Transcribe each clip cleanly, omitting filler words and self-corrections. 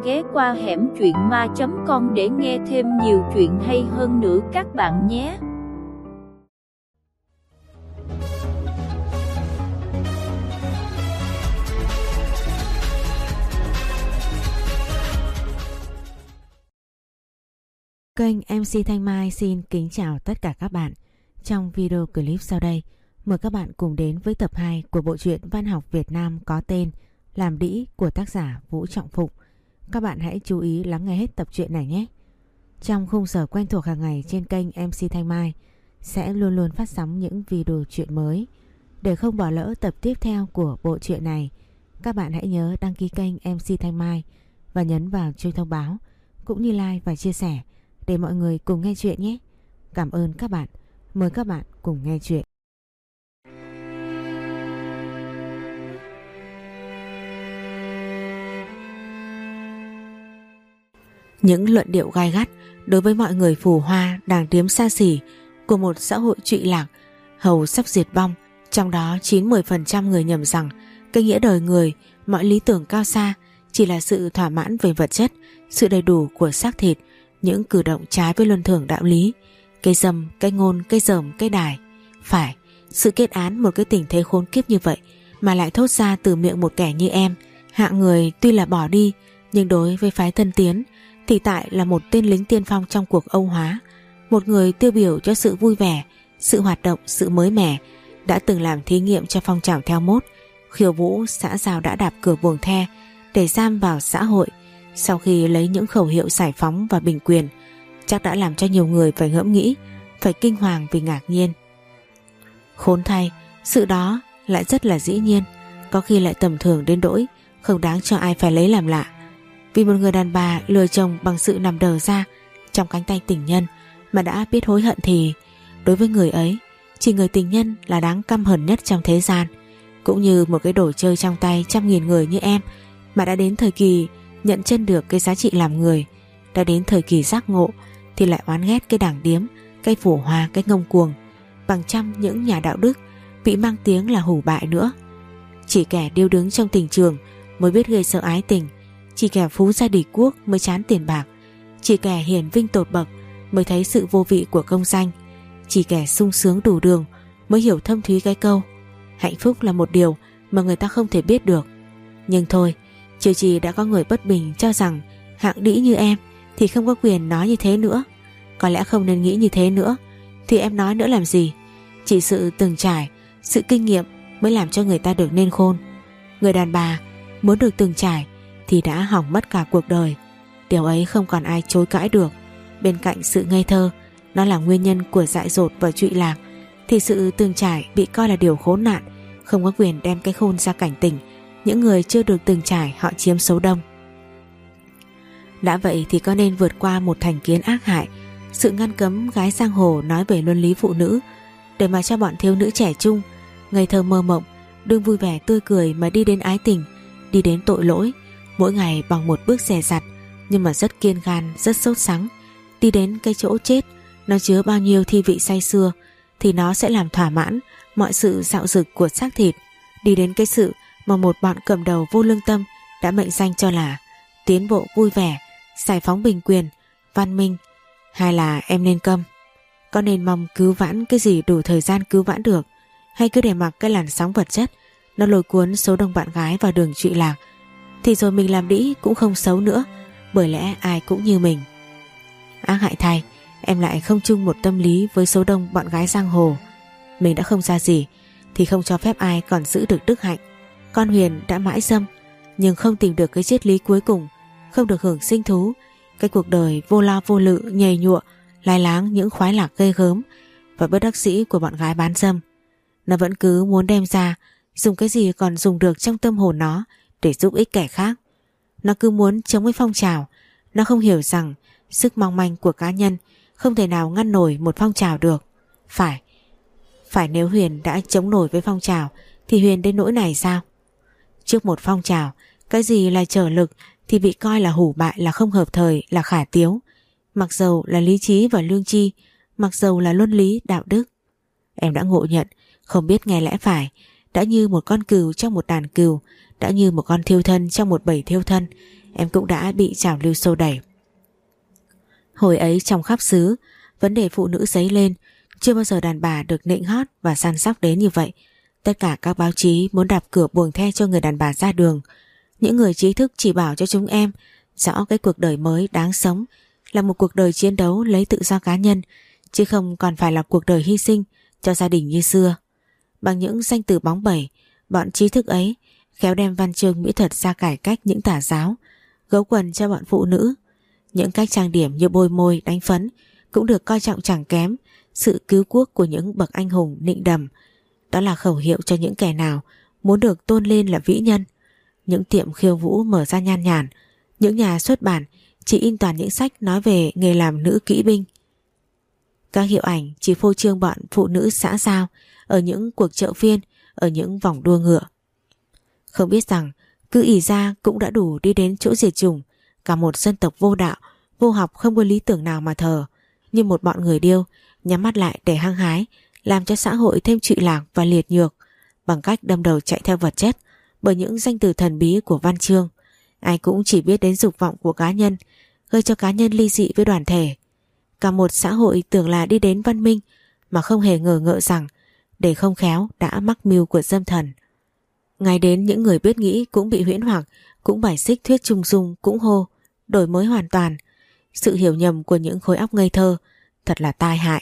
ghé qua hẻm truyện ma.com để nghe thêm nhiều chuyện hay hơn nữa các bạn nhé. Kênh MC Thanh Mai xin kính chào tất cả các bạn. Trong video clip sau đây, mời các bạn cùng đến với tập 2 của bộ truyện văn học Việt Nam có tên Làm Đĩ của tác giả Vũ Trọng Phụng. Các bạn hãy chú ý lắng nghe hết tập truyện này nhé. Trong khung giờ quen thuộc hàng ngày trên kênh MC Thanh Mai sẽ luôn luôn phát sóng những video truyện mới. Để không bỏ lỡ tập tiếp theo của bộ truyện này, các bạn hãy nhớ đăng ký kênh MC Thanh Mai và nhấn vào chuông thông báo cũng như like và chia sẻ để mọi người cùng nghe chuyện nhé. Cảm ơn các bạn. Mời các bạn cùng nghe chuyện. Những luận điệu gai gắt đối với mọi người phù hoa đàng điếm xa xỉ của một xã hội trụy lạc hầu sắp diệt vong. Trong đó 90% người nhầm rằng cái nghĩa đời người, mọi lý tưởng cao xa chỉ là sự thỏa mãn về vật chất, sự đầy đủ của xác thịt, những cử động trái với luân thường đạo lý, cây dâm, cây ngôn, cây dởm, cây đài. Phải, sự kết án một cái tình thế khốn kiếp như vậy mà lại thốt ra từ miệng một kẻ như em, hạng người tuy là bỏ đi nhưng đối với phái Tân Tiến thì tại là một tên lính tiên phong trong cuộc Âu hóa, một người tiêu biểu cho sự vui vẻ, sự hoạt động, sự mới mẻ, đã từng làm thí nghiệm cho phong trào theo mốt, khiêu vũ xã giao đã đạp cửa buồng the để giam vào xã hội. Sau khi lấy những khẩu hiệu giải phóng và bình quyền, chắc đã làm cho nhiều người phải ngẫm nghĩ, phải kinh hoàng vì ngạc nhiên. Khốn thay, sự đó lại rất là dĩ nhiên, có khi lại tầm thường đến đỗi không đáng cho ai phải lấy làm lạ. Vì một người đàn bà lừa chồng bằng sự nằm đờ ra trong cánh tay tình nhân mà đã biết hối hận thì đối với người ấy, chỉ người tình nhân là đáng căm hờn nhất trong thế gian. Cũng như một cái đồ chơi trong tay trăm nghìn người như em mà đã đến thời kỳ nhận chân được cái giá trị làm người, đã đến thời kỳ giác ngộ thì lại oán ghét cái đảng điếm, cái phù hoa, cái ngông cuồng bằng trăm những nhà đạo đức bị mang tiếng là hủ bại nữa. Chỉ kẻ điêu đứng trong tình trường mới biết gây sợ ái tình, chỉ kẻ phú gia địch quốc mới chán tiền bạc, chỉ kẻ hiền vinh tột bậc mới thấy sự vô vị của công danh, chỉ kẻ sung sướng đủ đường mới hiểu thâm thúy cái câu hạnh phúc là một điều mà người ta không thể biết được. Nhưng thôi, chiều trì đã có người bất bình cho rằng hạng đĩ như em thì không có quyền nói như thế nữa. Có lẽ không nên nghĩ như thế nữa, thì em nói nữa làm gì? Chỉ sự từng trải, sự kinh nghiệm mới làm cho người ta được nên khôn. Người đàn bà muốn được từng trải thì đã hỏng mất cả cuộc đời. Điều ấy không còn ai chối cãi được. Bên cạnh sự ngây thơ, nó là nguyên nhân của dại dột và trụy lạc, thì sự từng trải bị coi là điều khốn nạn, không có quyền đem cái khôn ra cảnh tỉnh những người chưa được từng trải họ chiếm số đông. Đã vậy thì có nên vượt qua một thành kiến ác hại, sự ngăn cấm gái giang hồ nói về luân lý phụ nữ, để mà cho bọn thiếu nữ trẻ trung ngây thơ mơ mộng, đương vui vẻ tươi cười mà đi đến ái tình, đi đến tội lỗi, mỗi ngày bằng một bước dè dặt nhưng mà rất kiên gan, rất sốt sắng, đi đến cái chỗ chết nó chứa bao nhiêu thi vị say sưa thì nó sẽ làm thỏa mãn mọi sự dạo dực của xác thịt, đi đến cái sự mà một bọn cầm đầu vô lương tâm đã mệnh danh cho là tiến bộ vui vẻ, giải phóng bình quyền, văn minh. Hay là em nên câm? Có nên mong cứu vãn cái gì đủ thời gian cứu vãn được, hay cứ để mặc cái làn sóng vật chất nó lôi cuốn số đông bạn gái vào đường trụy lạc, thì rồi mình làm đĩ cũng không xấu nữa, bởi lẽ ai cũng như mình. Ác hại thay, em lại không chung một tâm lý với số đông bọn gái giang hồ. Mình đã không ra gì thì không cho phép ai còn giữ được đức hạnh. Con Huyền đã mãi dâm nhưng không tìm được cái triết lý cuối cùng, không được hưởng sinh thú, cái cuộc đời vô lo vô lự, nhầy nhụa, lai láng những khoái lạc ghê gớm và bất đắc dĩ của bọn gái bán dâm. Nó vẫn cứ muốn đem ra dùng cái gì còn dùng được trong tâm hồn nó để giúp ích kẻ khác. Nó cứ muốn chống với phong trào. Nó không hiểu rằng sức mong manh của cá nhân không thể nào ngăn nổi một phong trào được. Phải nếu Huyền đã chống nổi với phong trào thì Huyền đến nỗi này sao? Trước một phong trào, cái gì là trở lực thì bị coi là hủ bại, là không hợp thời, là khả tiếu. Mặc dầu là lý trí và lương tri, mặc dầu là luân lý, đạo đức. Em đã ngộ nhận, không biết nghe lẽ phải, đã như một con cừu trong một đàn cừu, đã như một con thiêu thân trong một bầy thiêu thân. em cũng đã bị trào lưu xô đẩy. Hồi ấy trong khắp xứ, vấn đề phụ nữ dấy lên, chưa bao giờ đàn bà được nịnh hót và săn sóc đến như vậy. Tất cả các báo chí muốn đạp cửa buồng the cho người đàn bà ra đường. Những người trí thức chỉ bảo cho chúng em rõ cái cuộc đời mới đáng sống là một cuộc đời chiến đấu lấy tự do cá nhân, chứ không còn phải là cuộc đời hy sinh cho gia đình như xưa. Bằng những danh từ bóng bẩy, bọn trí thức ấy khéo đem văn chương mỹ thuật ra cải cách những tà giáo, gấu quần cho bọn phụ nữ. Những cách trang điểm như bôi môi, đánh phấn cũng được coi trọng chẳng kém sự cứu quốc của những bậc anh hùng nịnh đầm. Đó là khẩu hiệu cho những kẻ nào muốn được tôn lên là vĩ nhân. Những tiệm khiêu vũ mở ra nhan nhản, những nhà xuất bản chỉ in toàn những sách nói về nghề làm nữ kỵ binh. Các hiệu ảnh chỉ phô trương bọn phụ nữ xã giao ở những cuộc chợ phiên, ở những vòng đua ngựa. Không biết rằng cứ ỷ ra cũng đã đủ đi đến chỗ diệt chủng cả một dân tộc vô đạo, vô học, không có lý tưởng nào mà thờ, như một bọn người điêu nhắm mắt lại để hăng hái, làm cho xã hội thêm trụy lạc và liệt nhược bằng cách đâm đầu chạy theo vật chất bởi những danh từ thần bí của văn chương. Ai cũng chỉ biết đến dục vọng của cá nhân, gây cho cá nhân ly dị với đoàn thể. Cả một xã hội tưởng là đi đến văn minh mà không hề ngờ ngợ rằng để không khéo đã mắc mưu của dâm thần. Ngay đến những người biết nghĩ cũng bị huyễn hoặc, cũng bài xích thuyết trung dung, cũng hô đổi mới hoàn toàn. Sự hiểu nhầm của những khối óc ngây thơ thật là tai hại.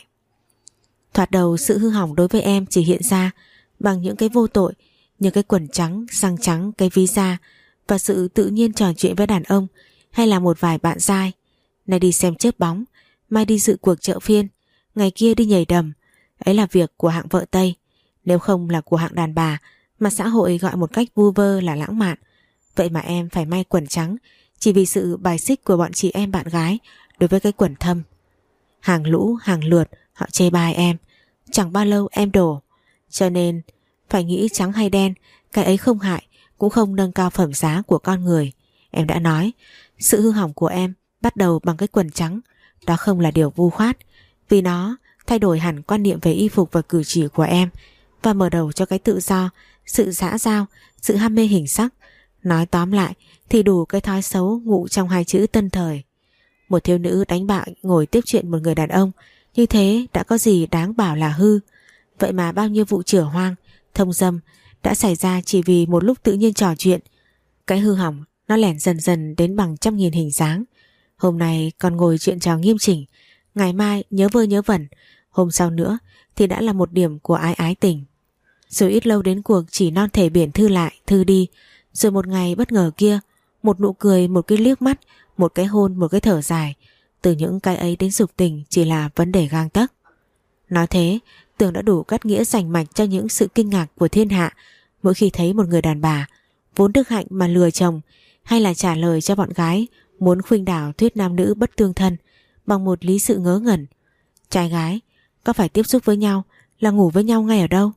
Thoạt đầu sự hư hỏng đối với em chỉ hiện ra bằng những cái vô tội như cái quần trắng, răng trắng, cái ví da và sự tự nhiên trò chuyện với đàn ông hay là một vài bạn giai. Nay đi xem chớp bóng, mai đi dự cuộc chợ phiên, ngày kia đi nhảy đầm. Ấy là việc của hạng vợ Tây, nếu không là của hạng đàn bà mà xã hội gọi một cách vu vơ là lãng mạn. Vậy mà em phải may quần trắng chỉ vì sự bài xích của bọn chị em bạn gái đối với cái quần thâm. Hàng lũ hàng lượt họ chê bai em, chẳng bao lâu em đổ. Cho nên phải nghĩ trắng hay đen, cái ấy không hại, cũng không nâng cao phẩm giá của con người. Em đã nói, sự hư hỏng của em bắt đầu bằng cái quần trắng. Đó không là điều vu khoát, vì nó thay đổi hẳn quan niệm về y phục và cử chỉ của em, và mở đầu cho cái tự do, sự dã dao, sự ham mê hình sắc. Nói tóm lại thì đủ cái thói xấu ngụ trong hai chữ tân thời. Một thiếu nữ đánh bạo ngồi tiếp chuyện một người đàn ông như thế đã có gì đáng bảo là hư. Vậy mà bao nhiêu vụ chửa hoang, thông dâm đã xảy ra chỉ vì một lúc tự nhiên trò chuyện. Cái hư hỏng nó lẻn dần dần đến bằng trăm nghìn hình dáng. Hôm nay còn ngồi chuyện trò nghiêm chỉnh, ngày mai nhớ vơ nhớ vẩn, hôm sau nữa thì đã là một điểm của ái ái tình. Rồi ít lâu đến cuộc chỉ non thể biển thư lại thư đi. Rồi một ngày bất ngờ kia, một nụ cười, một cái liếc mắt, một cái hôn, một cái thở dài. Từ những cái ấy đến dục tình chỉ là vấn đề gang tấc. Nói thế Tường đã đủ cắt nghĩa rành mạch cho những sự kinh ngạc của thiên hạ mỗi khi thấy một người đàn bà vốn đức hạnh mà lừa chồng, hay là trả lời cho bọn gái muốn khuynh đảo thuyết nam nữ bất tương thân bằng một lý sự ngớ ngẩn. Trai gái có phải tiếp xúc với nhau là ngủ với nhau ngay ở đâu?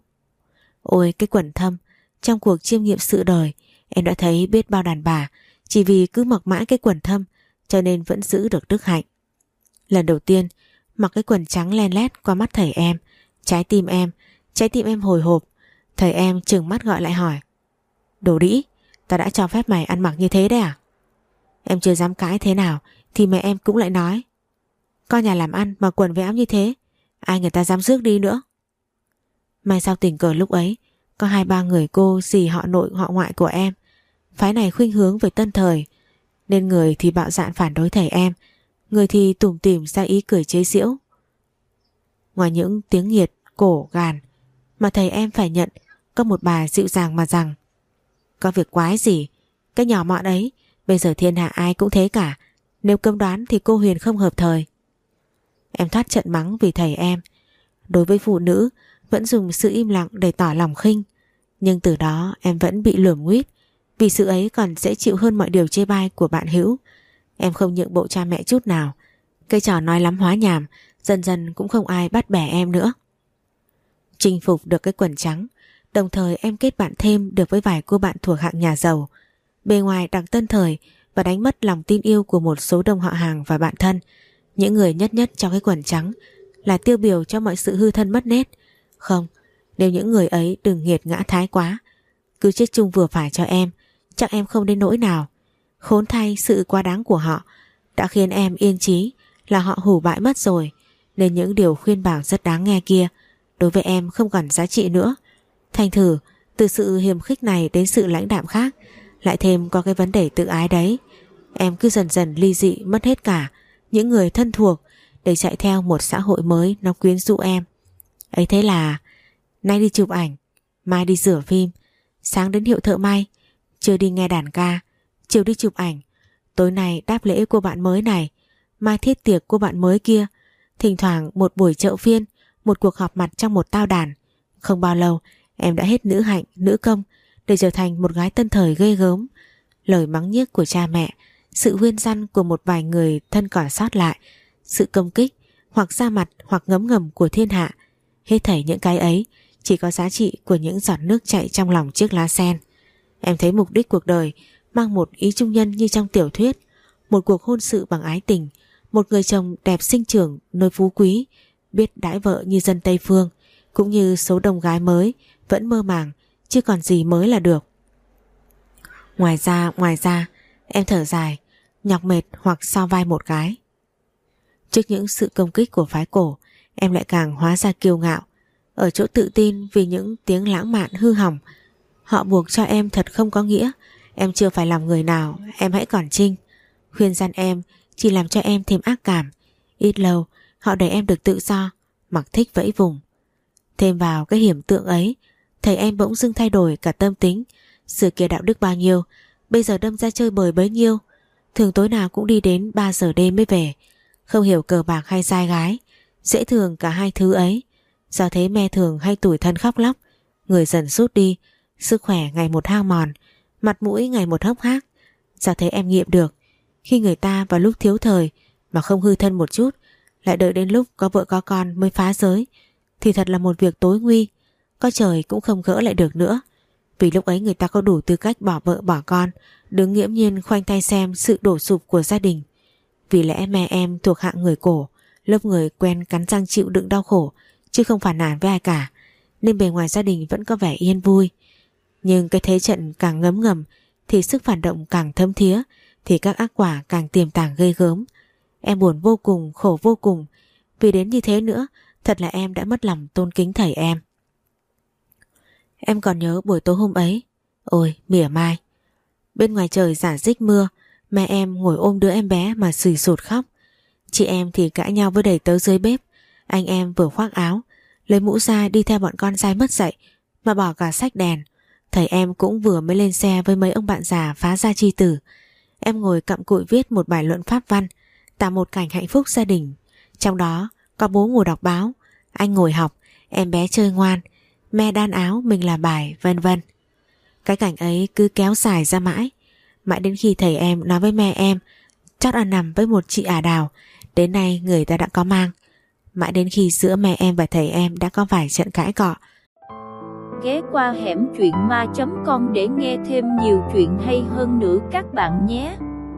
Ôi cái quần thâm, trong cuộc chiêm nghiệm sự đời em đã thấy biết bao đàn bà chỉ vì cứ mặc mãi cái quần thâm cho nên vẫn giữ được đức hạnh. Lần đầu tiên mặc cái quần trắng len lét qua mắt thầy em, trái tim em hồi hộp. Thầy em trừng mắt gọi lại hỏi: Đồ đĩ, ta đã cho phép mày ăn mặc như thế đấy à? Em chưa dám cãi thế nào thì mẹ em cũng lại nói: Con nhà làm ăn mà quần với áo như thế, ai người ta dám rước đi nữa. May sao tình cờ lúc ấy có 2-3 người cô dì họ nội họ ngoại của em, phái này khuynh hướng về tân thời, nên người thì bạo dạn phản đối thầy em, người thì tủm tỉm ra ý cười chế giễu. Ngoài những tiếng nghiệt cổ gàn mà thầy em phải nhận, có một bà dịu dàng mà rằng: Có việc quái gì, cái nhỏ mọn ấy bây giờ thiên hạ ai cũng thế cả, nếu cấm đoán thì cô Huyền không hợp thời. Em thoát trận mắng vì thầy em. Đối với phụ nữ vẫn dùng sự im lặng để tỏ lòng khinh, nhưng từ đó em vẫn bị lườm nguýt, vì sự ấy còn dễ chịu hơn mọi điều chê bai của bạn hữu. Em không nhượng bộ cha mẹ chút nào. Cái trò nói lắm hóa nhảm dần dần cũng không ai bắt bẻ em nữa. Chinh phục được cái quần trắng, đồng thời em kết bạn thêm được với vài cô bạn thuộc hạng nhà giàu, bề ngoài đặc tân thời, và đánh mất lòng tin yêu của một số đông họ hàng và bạn thân. Những người nhất nhất cho cái quần trắng là tiêu biểu cho mọi sự hư thân mất nết. Không, nếu những người ấy đừng nghiệt ngã thái quá, cứ chết chung vừa phải cho em, chắc em không đến nỗi nào. Khốn thay, sự quá đáng của họ đã khiến em yên chí là họ hủ bại mất rồi, nên những điều khuyên bảo rất đáng nghe kia đối với em không còn giá trị nữa. Thành thử từ sự hiềm khích này đến sự lãnh đạm khác, lại thêm có cái vấn đề tự ái đấy, em cứ dần dần ly dị mất hết cả những người thân thuộc để chạy theo một xã hội mới nó quyến rũ em. Ấy thế là nay đi chụp ảnh, mai đi rửa phim, sáng đến hiệu thợ may, trưa đi nghe đàn ca, chiều đi chụp ảnh, tối nay đáp lễ cô bạn mới này, mai thiết tiệc cô bạn mới kia, thỉnh thoảng một buổi chợ phiên, một cuộc họp mặt trong một tao đàn. Không bao lâu em đã hết nữ hạnh, nữ công để trở thành một gái tân thời ghê gớm. Lời mắng nhiếc của cha mẹ, sự khuyên răn của một vài người thân còn sót lại, sự công kích hoặc ra mặt hoặc ngấm ngầm của thiên hạ, hết thảy những cái ấy chỉ có giá trị của những giọt nước chảy trong lòng chiếc lá sen. Em thấy mục đích cuộc đời mang một ý trung nhân như trong tiểu thuyết, một cuộc hôn sự bằng ái tình, một người chồng đẹp sinh trưởng nơi phú quý, biết đãi vợ như dân Tây Phương, cũng như số đông gái mới vẫn mơ màng chứ còn gì mới là được. Ngoài ra em thở dài, nhọc mệt hoặc so vai một cái. Trước những sự công kích của phái cổ, em lại càng hóa ra kiêu ngạo, ở chỗ tự tin vì những tiếng lãng mạn hư hỏng. Họ buộc cho em thật không có nghĩa. Em chưa phải lòng người nào, em hãy còn trinh. Khuyên răn em chỉ làm cho em thêm ác cảm. Ít lâu họ để em được tự do, mặc thích vẫy vùng. Thêm vào cái hiểm tượng ấy, thầy em bỗng dưng thay đổi cả tâm tính. Xưa kia đạo đức bao nhiêu, bây giờ đâm ra chơi bời bấy nhiêu. Thường tối nào cũng đi đến 3 giờ đêm mới về. Không hiểu cờ bạc hay trai gái, dễ thường cả hai thứ ấy. Do thế me thường hay tủi thân khóc lóc, người dần sút đi, sức khỏe ngày một hao mòn, mặt mũi ngày một hốc hác. Do thế em nghiệm được, khi người ta vào lúc thiếu thời mà không hư thân một chút, lại đợi đến lúc có vợ có con mới phá giới, thì thật là một việc tối nguy, có trời cũng không gỡ lại được nữa. Vì lúc ấy người ta có đủ tư cách bỏ vợ bỏ con, đứng nghiễm nhiên khoanh tay xem sự đổ sụp của gia đình. Vì lẽ mẹ em thuộc hạng người cổ, lớp người quen cắn răng chịu đựng đau khổ, chứ không phản nàn với ai cả, nên bề ngoài gia đình vẫn có vẻ yên vui. Nhưng cái thế trận càng ngấm ngầm thì sức phản động càng thấm thía, thì các ác quả càng tiềm tàng ghê gớm. Em buồn vô cùng, khổ vô cùng. Vì đến như thế nữa, thật là em đã mất lòng tôn kính thầy em. Em còn nhớ buổi tối hôm ấy, ôi mỉa mai, bên ngoài trời rả rích mưa, mẹ em ngồi ôm đứa em bé mà sùi sụt khóc. Chị em thì cãi nhau với đầy tớ dưới bếp. Anh em vừa khoác áo, lấy mũ ra đi theo bọn con trai mất dạy mà bỏ cả sách đèn. Thầy em cũng vừa mới lên xe với mấy ông bạn già phá gia chi tử. Em ngồi cặm cụi viết một bài luận pháp văn, tạo một cảnh hạnh phúc gia đình. Trong đó có bố ngồi đọc báo, anh ngồi học, em bé chơi ngoan, mẹ đan áo, mình làm bài, vân vân. Cái cảnh ấy cứ kéo dài ra mãi, mãi đến khi thầy em nói với mẹ em chót ăn nằm với một chị ả đào, đến nay người ta đã có mang. Mãi đến khi giữa mẹ em và thầy em đã có vài trận cãi cọ. Ghé qua hẻm truyện ma.com để nghe thêm nhiều chuyện hay hơn nữa các bạn nhé.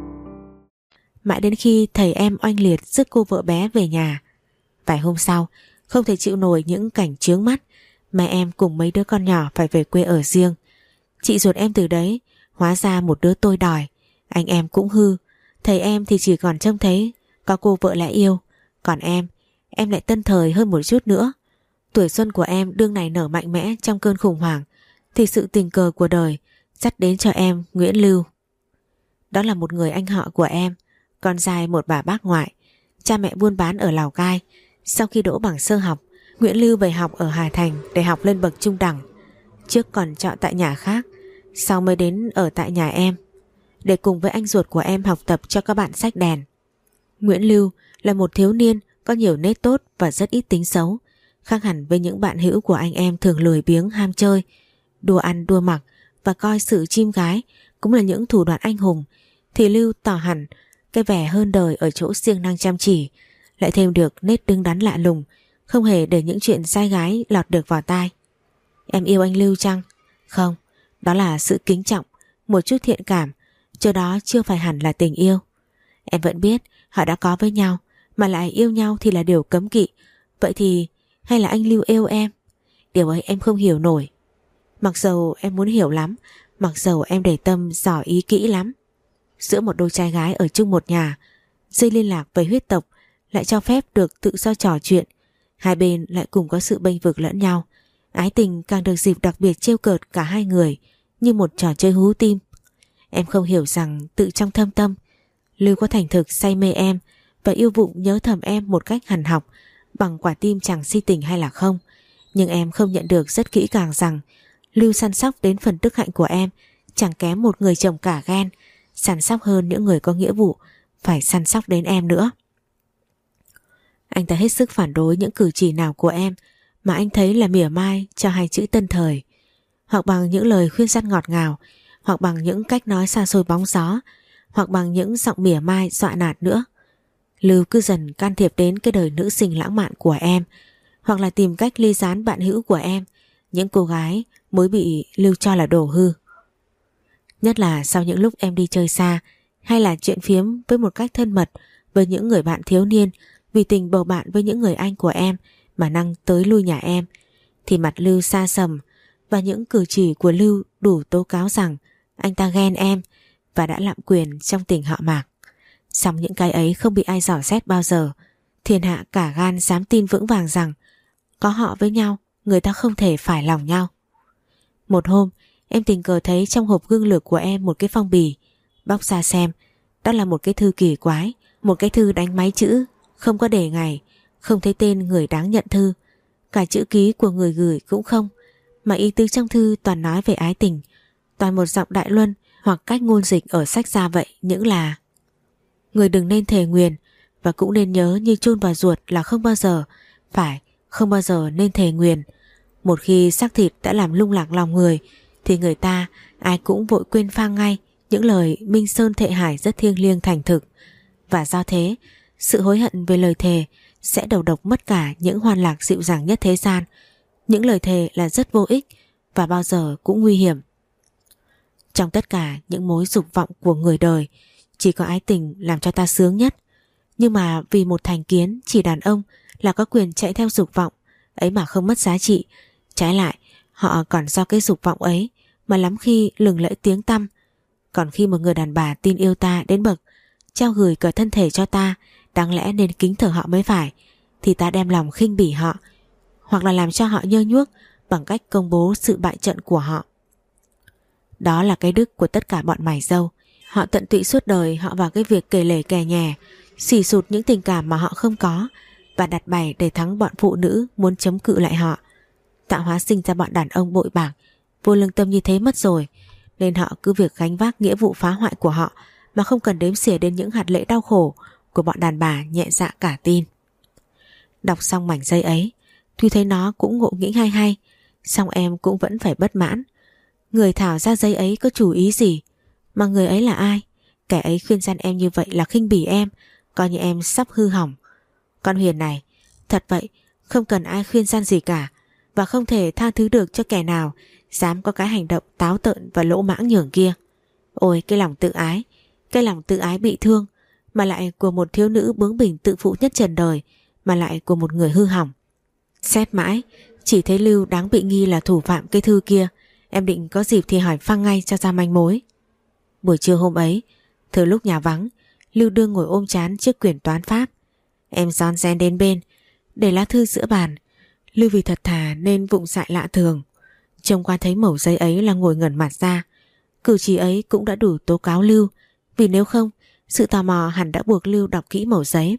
Mãi đến khi thầy em oanh liệt rước cô vợ bé về nhà. Vài hôm sau, không thể chịu nổi những cảnh chướng mắt, mẹ em cùng mấy đứa con nhỏ phải về quê ở riêng. Chị ruột em từ đấy hóa ra một đứa tôi đòi. Anh em cũng hư. Thầy em thì chỉ còn trông thấy có cô vợ lẽ yêu. Còn em lại tân thời hơn một chút nữa. Tuổi xuân của em đương này nở mạnh mẽ trong cơn khủng hoảng, thì sự tình cờ của đời dắt đến cho em Nguyễn Lưu. Đó là một người anh họ của em, con trai một bà bác ngoại, cha mẹ buôn bán ở Lào Cai. Sau khi đỗ bằng sơ học, Nguyễn Lưu về học ở Hà Thành để học lên bậc trung đẳng. Trước còn trọ tại nhà khác, sau mới đến ở tại nhà em, để cùng với anh ruột của em học tập cho các bạn sách đèn. Nguyễn Lưu là một thiếu niên có nhiều nết tốt và rất ít tính xấu, khác hẳn với những bạn hữu của anh em thường lười biếng ham chơi, đùa ăn đùa mặc và coi sự chim gái cũng là những thủ đoạn anh hùng. Thì Lưu tỏ hẳn cái vẻ hơn đời ở chỗ siêng năng chăm chỉ, lại thêm được nết đứng đắn lạ lùng, không hề để những chuyện trai gái lọt được vào tai. Em yêu anh Lưu chăng? Không, đó là sự kính trọng, một chút thiện cảm, chỗ đó chưa phải hẳn là tình yêu. Em vẫn biết họ đã có với nhau, mà lại yêu nhau thì là điều cấm kỵ. Vậy thì hay là anh Lưu yêu em? Điều ấy em không hiểu nổi. Mặc dầu em muốn hiểu lắm, mặc dầu em để tâm dò ý kỹ lắm. giữa một đôi trai gái ở chung một nhà, dây liên lạc với huyết tộc lại cho phép được tự do trò chuyện, hai bên lại cùng có sự bênh vực lẫn nhau. Ái tình càng được dịp đặc biệt trêu cợt cả hai người như một trò chơi hú tim. Em không hiểu rằng tự trong thâm tâm Lưu có thành thực say mê em và yêu vụng nhớ thầm em một cách hằn học bằng quả tim chẳng si tình hay là không. Nhưng em không nhận được rất kỹ càng rằng Lưu săn sóc đến phần đức hạnh của em chẳng kém một người chồng cả gan, săn sóc hơn những người có nghĩa vụ phải săn sóc đến em nữa. Anh ta hết sức phản đối những cử chỉ nào của em mà anh thấy là mỉa mai cho hai chữ tân thời, hoặc bằng những lời khuyên răn ngọt ngào, hoặc bằng những cách nói xa xôi bóng gió, hoặc bằng những giọng mỉa mai dọa nạt nữa. Lưu cứ dần can thiệp đến cái đời nữ sinh lãng mạn của em, hoặc là tìm cách ly gián bạn hữu của em, những cô gái mới bị Lưu cho là đồ hư. Nhất là sau những lúc em đi chơi xa hay là chuyện phiếm với một cách thân mật với những người bạn thiếu niên vì tình bầu bạn với những người anh của em mà năng tới lui nhà em, thì mặt Lưu xa sầm và những cử chỉ của Lưu đủ tố cáo rằng anh ta ghen em và đã lạm quyền trong tình họ Mạc. Song những cái ấy không bị ai dò xét bao giờ. Thiên hạ cả gan dám tin vững vàng rằng có họ với nhau, người ta không thể phải lòng nhau. Một hôm em tình cờ thấy trong hộp gương lược của em một cái phong bì. Bóc ra xem, đó là một cái thư kỳ quái, một cái thư đánh máy chữ, không có đề ngày, không thấy tên người đáng nhận thư, cả chữ ký của người gửi cũng không, mà ý tứ trong thư toàn nói về ái tình, toàn một giọng Đại Luân hoặc cách ngôn dịch ở sách ra vậy, những là: người đừng nên thề nguyền và cũng nên nhớ như chôn vào ruột là không bao giờ, phải không bao giờ nên thề nguyền. Một khi xác thịt đã làm lung lạc lòng người thì người ta ai cũng vội quên phang ngay những lời Minh Sơn thệ hải rất thiêng liêng thành thực, và do thế sự hối hận về lời thề sẽ đầu độc mất cả những hoan lạc dịu dàng nhất thế gian. Những lời thề là rất vô ích và bao giờ cũng nguy hiểm. Trong tất cả những mối dục vọng của người đời, chỉ có ái tình làm cho ta sướng nhất. Nhưng mà vì một thành kiến chỉ đàn ông là có quyền chạy theo dục vọng ấy mà không mất giá trị, trái lại họ còn do cái dục vọng ấy mà lắm khi lừng lẫy tiếng tăm. Còn khi một người đàn bà tin yêu ta đến bậc trao gửi cả thân thể cho ta, đáng lẽ nên kính thờ họ mới phải, thì ta đem lòng khinh bỉ họ, hoặc là làm cho họ nhơ nhuốc bằng cách công bố sự bại trận của họ. Đó là cái đức của tất cả bọn mày dâu. Họ tận tụy suốt đời họ vào cái việc kể lể kè nhè, xì sụt những tình cảm mà họ không có và đặt bày để thắng bọn phụ nữ muốn chống cự lại họ. Tạo hóa sinh ra bọn đàn ông bội bạc, vô lương tâm như thế mất rồi, nên họ cứ việc gánh vác nghĩa vụ phá hoại của họ mà không cần đếm xỉa đến những hạt lệ đau khổ của bọn đàn bà nhẹ dạ cả tin. Đọc xong mảnh giấy ấy, tuy thấy nó cũng ngộ nghĩnh hay hay, song em cũng vẫn phải bất mãn. Người thảo ra giấy ấy có chủ ý gì? Mà người ấy là ai? Kẻ ấy khuyên răn em như vậy là khinh bỉ em, coi như em sắp hư hỏng. Con Huyền này, thật vậy, không cần ai khuyên răn gì cả, và không thể tha thứ được cho kẻ nào dám có cái hành động táo tợn và lỗ mãng nhường kia. Ôi cái lòng tự ái bị thương, mà lại của một thiếu nữ bướng bỉnh tự phụ nhất trần đời, mà lại của một người hư hỏng. Xét mãi, chỉ thấy Lưu đáng bị nghi là thủ phạm cái thư kia. Em định có dịp thì hỏi phăng ngay cho ra manh mối. Buổi trưa hôm ấy, thừa lúc nhà vắng, Lưu đương ngồi ôm trán trước quyển toán pháp. Em rón rén đến bên, để lá thư giữa bàn. Lưu vì thật thà nên vụng dại lạ thường. Trông qua thấy mẩu giấy ấy là ngồi ngẩn mặt ra. Cử chỉ ấy cũng đã đủ tố cáo Lưu, vì nếu không, sự tò mò hẳn đã buộc Lưu đọc kỹ mẩu giấy.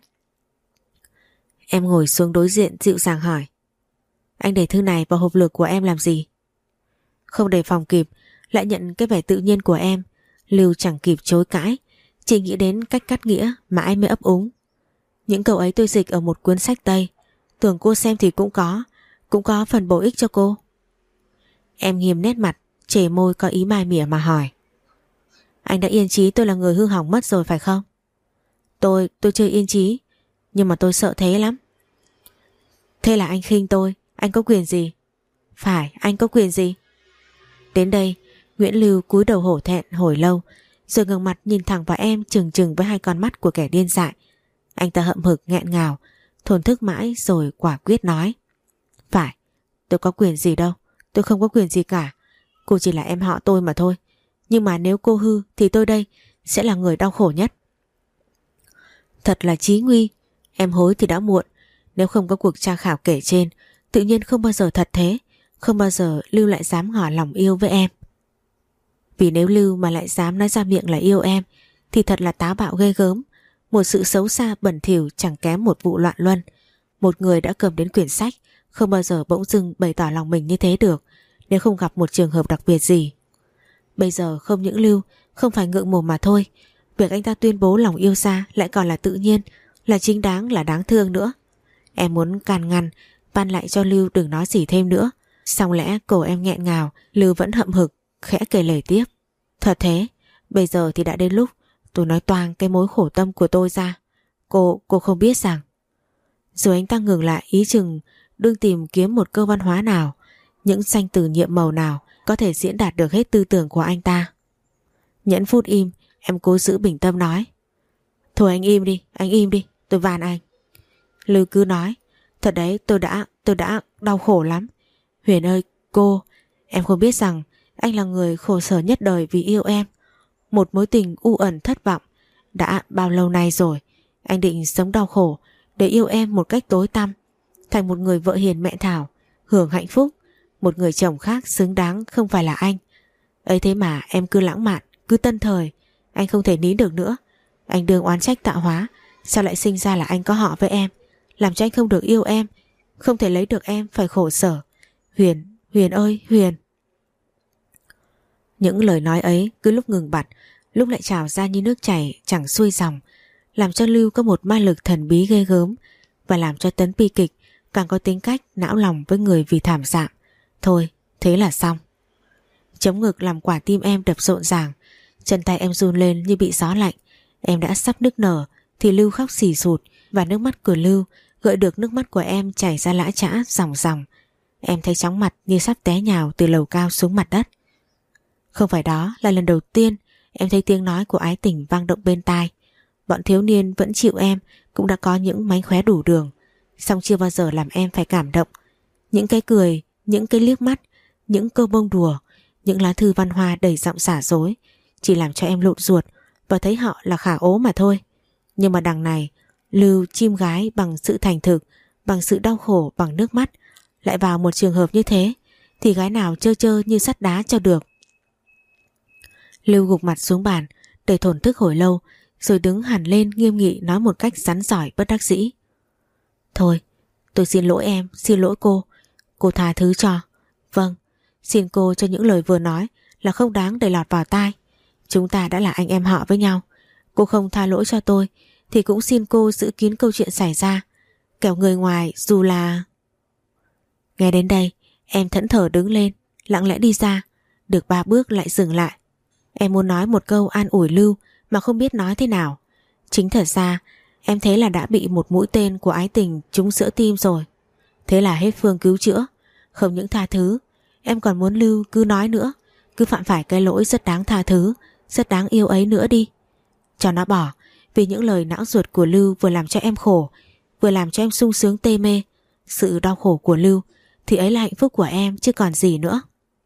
Em ngồi xuống đối diện dịu dàng hỏi: anh để thư này vào hộp lược của em làm gì? Không đề phòng kịp, lại nhận cái vẻ tự nhiên của em, Lưu chẳng kịp chối cãi, chỉ nghĩ đến cách cắt nghĩa mãi mới ấp úng. Những câu ấy tôi dịch ở một cuốn sách Tây, tưởng cô xem thì cũng có phần bổ ích cho cô. Em nghiêm nét mặt, chề môi có ý mai mỉa mà hỏi: anh đã yên chí tôi là người hư hỏng mất rồi phải không? Tôi chưa yên chí, nhưng mà tôi sợ thế lắm. Thế là anh khinh tôi, anh có quyền gì? Phải, anh có quyền gì? Đến đây, Nguyễn Lưu cúi đầu hổ thẹn hồi lâu, rồi ngẩng mặt nhìn thẳng vào em trừng trừng với hai con mắt của kẻ điên dại. Anh ta hậm hực nghẹn ngào, thổn thức mãi rồi quả quyết nói: phải, tôi có quyền gì đâu, tôi không có quyền gì cả. Cô chỉ là em họ tôi mà thôi. Nhưng mà nếu cô hư thì tôi đây sẽ là người đau khổ nhất. Thật là chí nguy, em hối thì đã muộn. Nếu không có cuộc tra khảo kể trên, tự nhiên không bao giờ thật thế, không bao giờ Lưu lại dám ngỏ lòng yêu với em. Vì nếu Lưu mà lại dám nói ra miệng là yêu em thì thật là táo bạo ghê gớm, một sự xấu xa bẩn thỉu chẳng kém một vụ loạn luân. Một người đã cầm đến quyển sách không bao giờ bỗng dưng bày tỏ lòng mình như thế được, nếu không gặp một trường hợp đặc biệt gì. Bây giờ không những Lưu không phải ngượng mồm mà thôi, việc anh ta tuyên bố lòng yêu xa lại còn là tự nhiên, là chính đáng, là đáng thương nữa. Em muốn can ngăn, van lại cho Lưu đừng nói gì thêm nữa. Song lẽ cổ em nghẹn ngào, Lưu vẫn hậm hực khẽ kể lể tiếp. Thật thế, bây giờ thì đã đến lúc tôi nói toang cái mối khổ tâm của tôi ra. Cô không biết rằng. Rồi anh ta ngừng lại, ý chừng đương tìm kiếm một câu văn hóa nào, những danh từ nhiệm màu nào có thể diễn đạt được hết tư tưởng của anh ta. Nhẫn phút im, em cố giữ bình tâm nói. Thôi anh im đi, tôi van anh. Lưu cứ nói. Thật đấy, tôi đã đau khổ lắm. Huyền ơi, em không biết rằng anh là người khổ sở nhất đời vì yêu em. Một mối tình u ẩn thất vọng. Đã bao lâu nay rồi, anh định sống đau khổ để yêu em một cách tối tăm, thành một người vợ hiền mẹ thảo, hưởng hạnh phúc. Một người chồng khác xứng đáng không phải là anh. Ấy thế mà em cứ lãng mạn, cứ tân thời. Anh không thể nín được nữa. Anh đương oán trách tạo hóa, sao lại sinh ra là anh có họ với em, làm cho anh không được yêu em, không thể lấy được em phải khổ sở. Huyền ơi, Huyền. Những lời nói ấy cứ lúc ngừng bặt, lúc lại trào ra như nước chảy chẳng xuôi dòng, làm cho Lưu có một ma lực thần bí ghê gớm, và làm cho Tấn bi kịch càng có tính cách não lòng với người vì thảm sạm. Thôi, thế là xong. Chống ngực làm quả tim em đập rộn ràng, chân tay em run lên như bị gió lạnh. Em đã sắp nức nở thì Lưu khóc xì sụt, và nước mắt của Lưu gợi được nước mắt của em chảy ra lã chã ròng ròng. Em thấy chóng mặt như sắp té nhào từ lầu cao xuống mặt đất. Không phải đó là lần đầu tiên em thấy tiếng nói của ái tình vang động bên tai. Bọn thiếu niên vẫn chịu em cũng đã có những mánh khóe đủ đường, song chưa bao giờ làm em phải cảm động. Những cái cười, những cái liếc mắt, những câu bông đùa, những lá thư văn hoa đầy giọng xả dối chỉ làm cho em lộn ruột và thấy họ là khả ố mà thôi. Nhưng mà đằng này, Lưu chim gái bằng sự thành thực, bằng sự đau khổ, bằng nước mắt, lại vào một trường hợp như thế thì gái nào chơ chơ như sắt đá cho được. Lưu gục mặt xuống bàn, đầy thổn thức hồi lâu, rồi đứng hẳn lên nghiêm nghị nói một cách rắn rỏi bất đắc dĩ. Thôi, tôi xin lỗi em, xin lỗi cô tha thứ cho. Vâng, xin cô cho những lời vừa nói là không đáng để lọt vào tai. Chúng ta đã là anh em họ với nhau. Cô không tha lỗi cho tôi thì cũng xin cô giữ kín câu chuyện xảy ra, kẻo người ngoài dù là... Nghe đến đây, em thẫn thờ đứng lên, lặng lẽ đi ra, được 3 bước lại dừng lại. Em muốn nói một câu an ủi Lưu mà không biết nói thế nào. Chính thật ra em thấy là đã bị một mũi tên của ái tình trúng giữa tim rồi. Thế là hết phương cứu chữa. Không những tha thứ, em còn muốn Lưu cứ nói nữa, cứ phạm phải cái lỗi rất đáng tha thứ, rất đáng yêu ấy nữa đi. Cho nó bỏ, vì những lời não ruột của Lưu vừa làm cho em khổ, vừa làm cho em sung sướng tê mê. Sự đau khổ của Lưu thì ấy là hạnh phúc của em chứ còn gì nữa.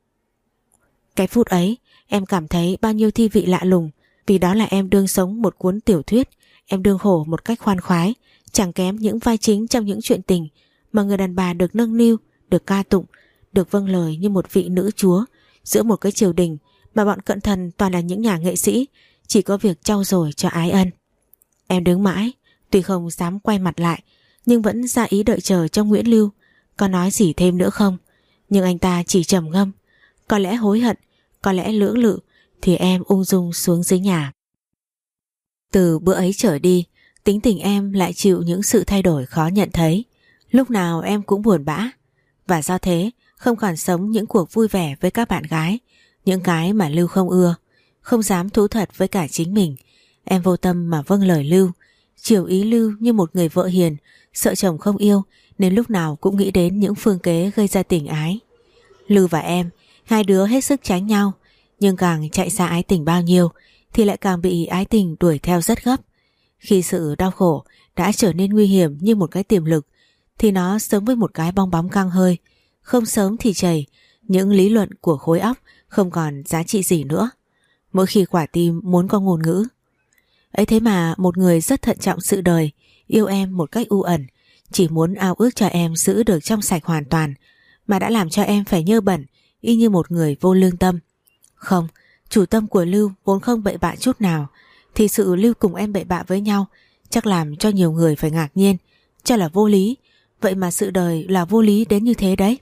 Cái phút ấy em cảm thấy bao nhiêu thi vị lạ lùng, vì đó là em đương sống một cuốn tiểu thuyết, em đương khổ một cách khoan khoái, chẳng kém những vai chính trong những chuyện tình mà người đàn bà được nâng niu, được ca tụng, được vâng lời như một vị nữ chúa giữa một cái triều đình mà bọn cận thần toàn là những nhà nghệ sĩ chỉ có việc trau dồi cho ái ân. Em đứng mãi, tuy không dám quay mặt lại, nhưng vẫn ra ý đợi chờ cho Nguyễn Lưu có nói gì thêm nữa không. Nhưng anh ta chỉ trầm ngâm, có lẽ hối hận, có lẽ lưỡng lự, thì em ung dung xuống dưới nhà. Từ bữa ấy trở đi, tính tình em lại chịu những sự thay đổi khó nhận thấy. Lúc nào em cũng buồn bã, và do thế không còn sống những cuộc vui vẻ với các bạn gái, những cái mà Lưu không ưa, không dám thú thật với cả chính mình. Em vô tâm mà vâng lời Lưu, chiều ý Lưu như một người vợ hiền, sợ chồng không yêu nên lúc nào cũng nghĩ đến những phương kế gây ra tình ái. Lưu và em, hai đứa hết sức tránh nhau, nhưng càng chạy xa ái tình bao nhiêu thì lại càng bị ái tình đuổi theo rất gấp. Khi sự đau khổ đã trở nên nguy hiểm như một cái tiềm lực thì nó giống với một cái bong bóng căng hơi, không sớm thì chảy, những lý luận của khối óc không còn giá trị gì nữa. mỗi khi quả tim muốn có ngôn ngữ. Ấy thế mà một người rất thận trọng sự đời, yêu em một cách u ẩn, chỉ muốn ao ước cho em giữ được trong sạch hoàn toàn, mà đã làm cho em phải nhơ bẩn, y như một người vô lương tâm. Không, chủ tâm của Lưu vốn không bậy bạ chút nào, thì sự Lưu cùng em bậy bạ với nhau chắc làm cho nhiều người phải ngạc nhiên, cho là vô lý. Vậy mà sự đời là vô lý đến như thế đấy.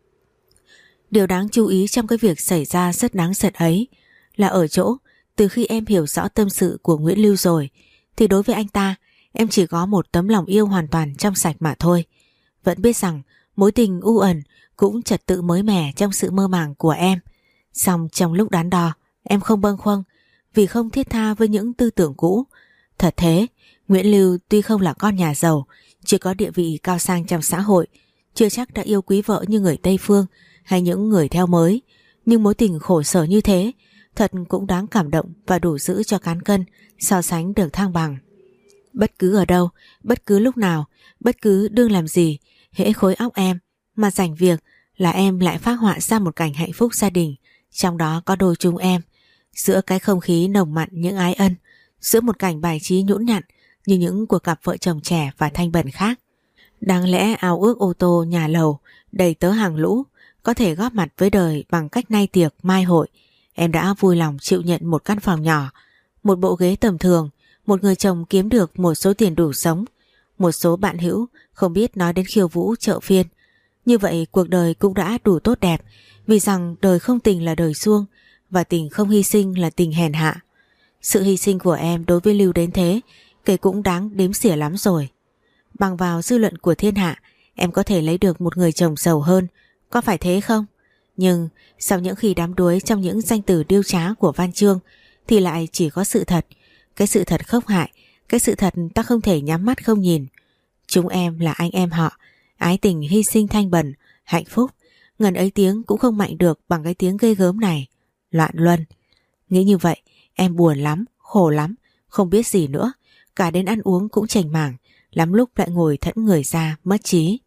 Điều đáng chú ý trong cái việc xảy ra rất đáng giận ấy là ở chỗ từ khi em hiểu rõ tâm sự của Nguyễn Lưu rồi, thì đối với anh ta em chỉ có một tấm lòng yêu hoàn toàn trong sạch mà thôi. Vẫn biết rằng mối tình u ẩn cũng trật tự mới mẻ trong sự mơ màng của em. Song trong lúc đắn đo, em không bâng khuâng vì không thiết tha với những tư tưởng cũ. Thật thế, Nguyễn Lưu tuy không là con nhà giàu, chưa có địa vị cao sang trong xã hội, chưa chắc đã yêu quý vợ như người Tây Phương hay những người theo mới, nhưng mối tình khổ sở như thế thật cũng đáng cảm động và đủ giữ cho cán cân so sánh được thăng bằng. Bất cứ ở đâu, bất cứ lúc nào, bất cứ đương làm gì, hễ khối óc em mà rảnh việc là em lại phác họa ra một cảnh hạnh phúc gia đình, trong đó có đôi chúng em, giữa cái không khí nồng mặn những ái ân, giữa một cảnh bài trí nhũn nhặn như những của cặp vợ chồng trẻ và thanh bần khác. Đáng lẽ ao ước ô tô nhà lầu đầy tớ hàng lũ, có thể góp mặt với đời bằng cách nay tiệc mai hội, em đã vui lòng chịu nhận một căn phòng nhỏ, một bộ ghế tầm thường, một người chồng kiếm được một số tiền đủ sống, một số bạn hữu không biết nói đến khiêu vũ chợ phiên. Như vậy cuộc đời cũng đã đủ tốt đẹp, vì rằng đời không tình là đời suông, và tình không hy sinh là tình hèn hạ. Sự hy sinh của em đối với Lưu đến thế, kể cũng đáng đếm xỉa lắm rồi. Bằng vào dư luận của thiên hạ, em có thể lấy được một người chồng giàu hơn, có phải thế không? Nhưng sau những khi đắm đuối trong những danh từ điêu trá của văn chương, thì lại chỉ có sự thật, cái sự thật khốc hại, cái sự thật ta không thể nhắm mắt không nhìn. Chúng em là anh em họ, ái tình hy sinh thanh bần, hạnh phúc, ngần ấy tiếng cũng không mạnh được bằng cái tiếng ghê gớm này. Loạn luân. Nghĩ như vậy, em buồn lắm, khổ lắm, không biết gì nữa, cả đến ăn uống cũng chành mảng, lắm lúc lại ngồi thẫn người ra, mất trí.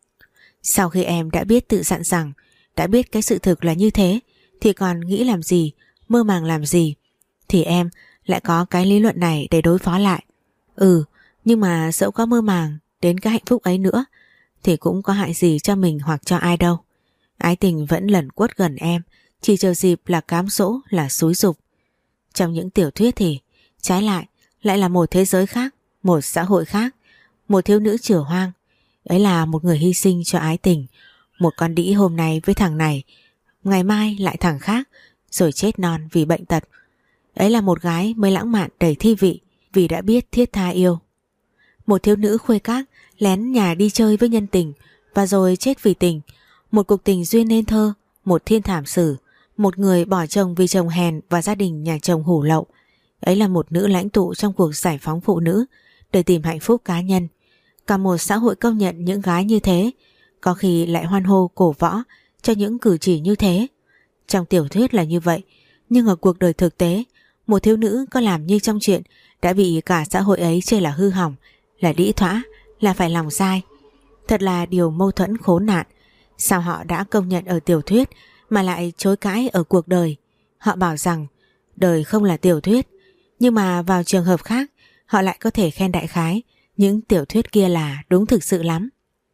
Sau khi em đã biết tự dặn rằng, đã biết cái sự thực là như thế, thì còn nghĩ làm gì, mơ màng làm gì, thì em lại có cái lý luận này để đối phó lại. Nhưng mà dẫu có mơ màng đến cái hạnh phúc ấy nữa, thì cũng có hại gì cho mình hoặc cho ai đâu. Ái tình vẫn lẩn quất gần em, chỉ chờ dịp là cám dỗ, là xúi giục. Trong những tiểu thuyết thì trái lại là một thế giới khác, một xã hội khác, một thiếu nữ chửa hoang. Ấy là một người hy sinh cho ái tình, một con đĩ hôm nay với thằng này, ngày mai lại thằng khác, rồi chết non vì bệnh tật. Ấy là một gái mới lãng mạn đầy thi vị vì đã biết thiết tha yêu. Một thiếu nữ khuê các lén nhà đi chơi với nhân tình và rồi chết vì tình, một cuộc tình duyên nên thơ, một thiên thảm sử, một người bỏ chồng vì chồng hèn và gia đình nhà chồng hủ lậu. Ấy là một nữ lãnh tụ trong cuộc giải phóng phụ nữ để tìm hạnh phúc cá nhân. Cả một xã hội công nhận những gái như thế, có khi lại hoan hô cổ võ cho những cử chỉ như thế. Trong tiểu thuyết là như vậy, nhưng ở cuộc đời thực tế, một thiếu nữ có làm như trong chuyện đã bị cả xã hội ấy chê là hư hỏng, là đĩ thõa, là phải lòng sai. Thật là điều mâu thuẫn khốn nạn. Sao họ đã công nhận ở tiểu thuyết mà lại chối cãi ở cuộc đời? Họ bảo rằng đời không là tiểu thuyết, nhưng mà vào trường hợp khác họ lại có thể khen đại khái những tiểu thuyết kia là đúng thực sự lắm.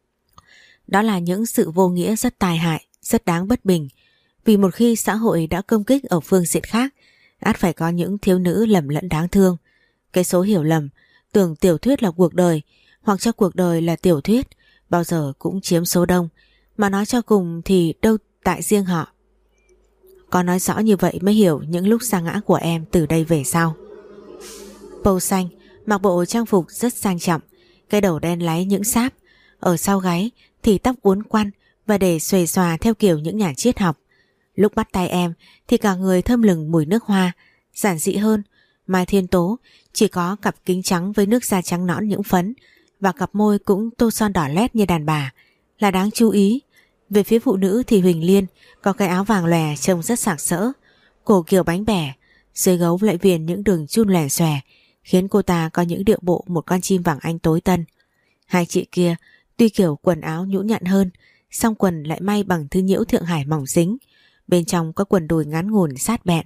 Đó là những sự vô nghĩa rất tai hại, rất đáng bất bình. Vì một khi xã hội đã công kích ở phương diện khác, ắt phải có những thiếu nữ lầm lẫn đáng thương. Cái số hiểu lầm, tưởng tiểu thuyết là cuộc đời, hoặc cho cuộc đời là tiểu thuyết, bao giờ cũng chiếm số đông. Mà nói cho cùng thì đâu tại riêng họ. Có nói rõ như vậy mới hiểu những lúc sa ngã của em từ đây về sau. Pâu xanh mặc bộ trang phục rất sang trọng, cái đầu đen láy những sáp, ở sau gáy thì tóc uốn quăn và để xuề xòa theo kiểu những nhà triết học. Lúc bắt tay em thì cả người thơm lừng mùi nước hoa, giản dị hơn. Mai Thiên Tố chỉ có cặp kính trắng với nước da trắng nõn những phấn, và cặp môi cũng tô son đỏ lét như đàn bà, là đáng chú ý. Về phía phụ nữ thì Huỳnh Liên có cái áo vàng lòe trông rất sặc sỡ, cổ kiểu bánh bẻ, dưới gấu lại viền những đường chun lòe xòe, khiến cô ta có những điệu bộ một con chim vàng anh tối tân. Hai chị kia tuy kiểu quần áo nhũn nhặn hơn, song quần lại may bằng thứ nhiễu Thượng Hải mỏng dính, bên trong có quần đùi ngắn ngủn sát bẹn,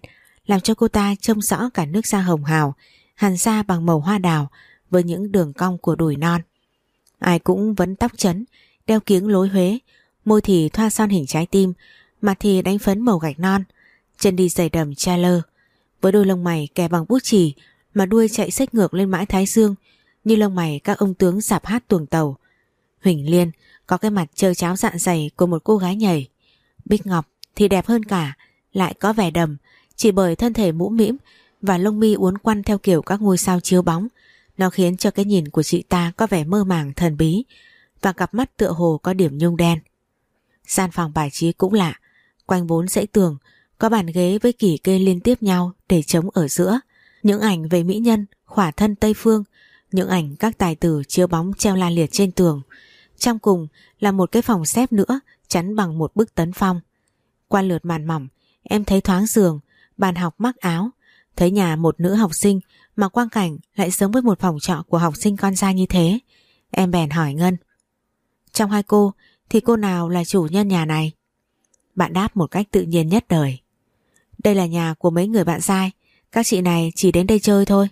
làm cho cô ta trông rõ cả nước da hồng hào, hàn da bằng màu hoa đào với những đường cong của đùi non. Ai cũng vấn tóc chấn, đeo kiếng lối Huế, môi thì thoa son hình trái tim, mặt thì đánh phấn màu gạch non, chân đi giày đầm Chaleur, với đôi lông mày kè bằng bút chì mà đuôi chạy xếch ngược lên mãi thái dương như lông mày các ông tướng dạp hát tuồng tàu. Huỳnh Liên có cái mặt trơ cháo dạn dày của một cô gái nhảy. Bích Ngọc thì đẹp hơn cả, lại có vẻ đầm, chỉ bởi thân thể mũm mĩm và lông mi uốn quăn theo kiểu các ngôi sao chiếu bóng. Nó khiến cho cái nhìn của chị ta có vẻ mơ màng thần bí, và cặp mắt tựa hồ có điểm nhung đen. Gian phòng bài trí cũng lạ, quanh 4 dãy tường có bàn ghế với kỷ kê liên tiếp nhau để trống ở giữa. Những ảnh về mỹ nhân, khỏa thân Tây Phương, những ảnh các tài tử chiếu bóng treo la liệt trên tường. Trong cùng là một cái phòng xếp nữa chắn bằng một bức tấn phong. Qua lượt màn mỏng, em thấy thoáng giường, bàn học mắc áo, thấy nhà một nữ học sinh mà quang cảnh lại giống với một phòng trọ của học sinh con trai như thế. Em bèn hỏi Ngân: trong hai cô thì cô nào là chủ nhân nhà này? Bạn đáp một cách tự nhiên nhất đời: đây là nhà của mấy người bạn trai, các chị này chỉ đến đây chơi thôi.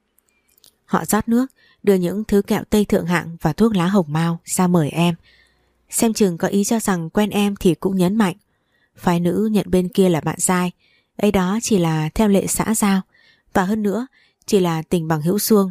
Họ rót nước, đưa những thứ kẹo Tây thượng hạng và thuốc lá hồng mao ra mời em. Xem chừng có ý cho rằng quen em thì cũng nhấn mạnh: phái nữ nhận bên kia là bạn trai, ấy đó chỉ là theo lệ xã giao, và hơn nữa chỉ là tình bằng hữu suông.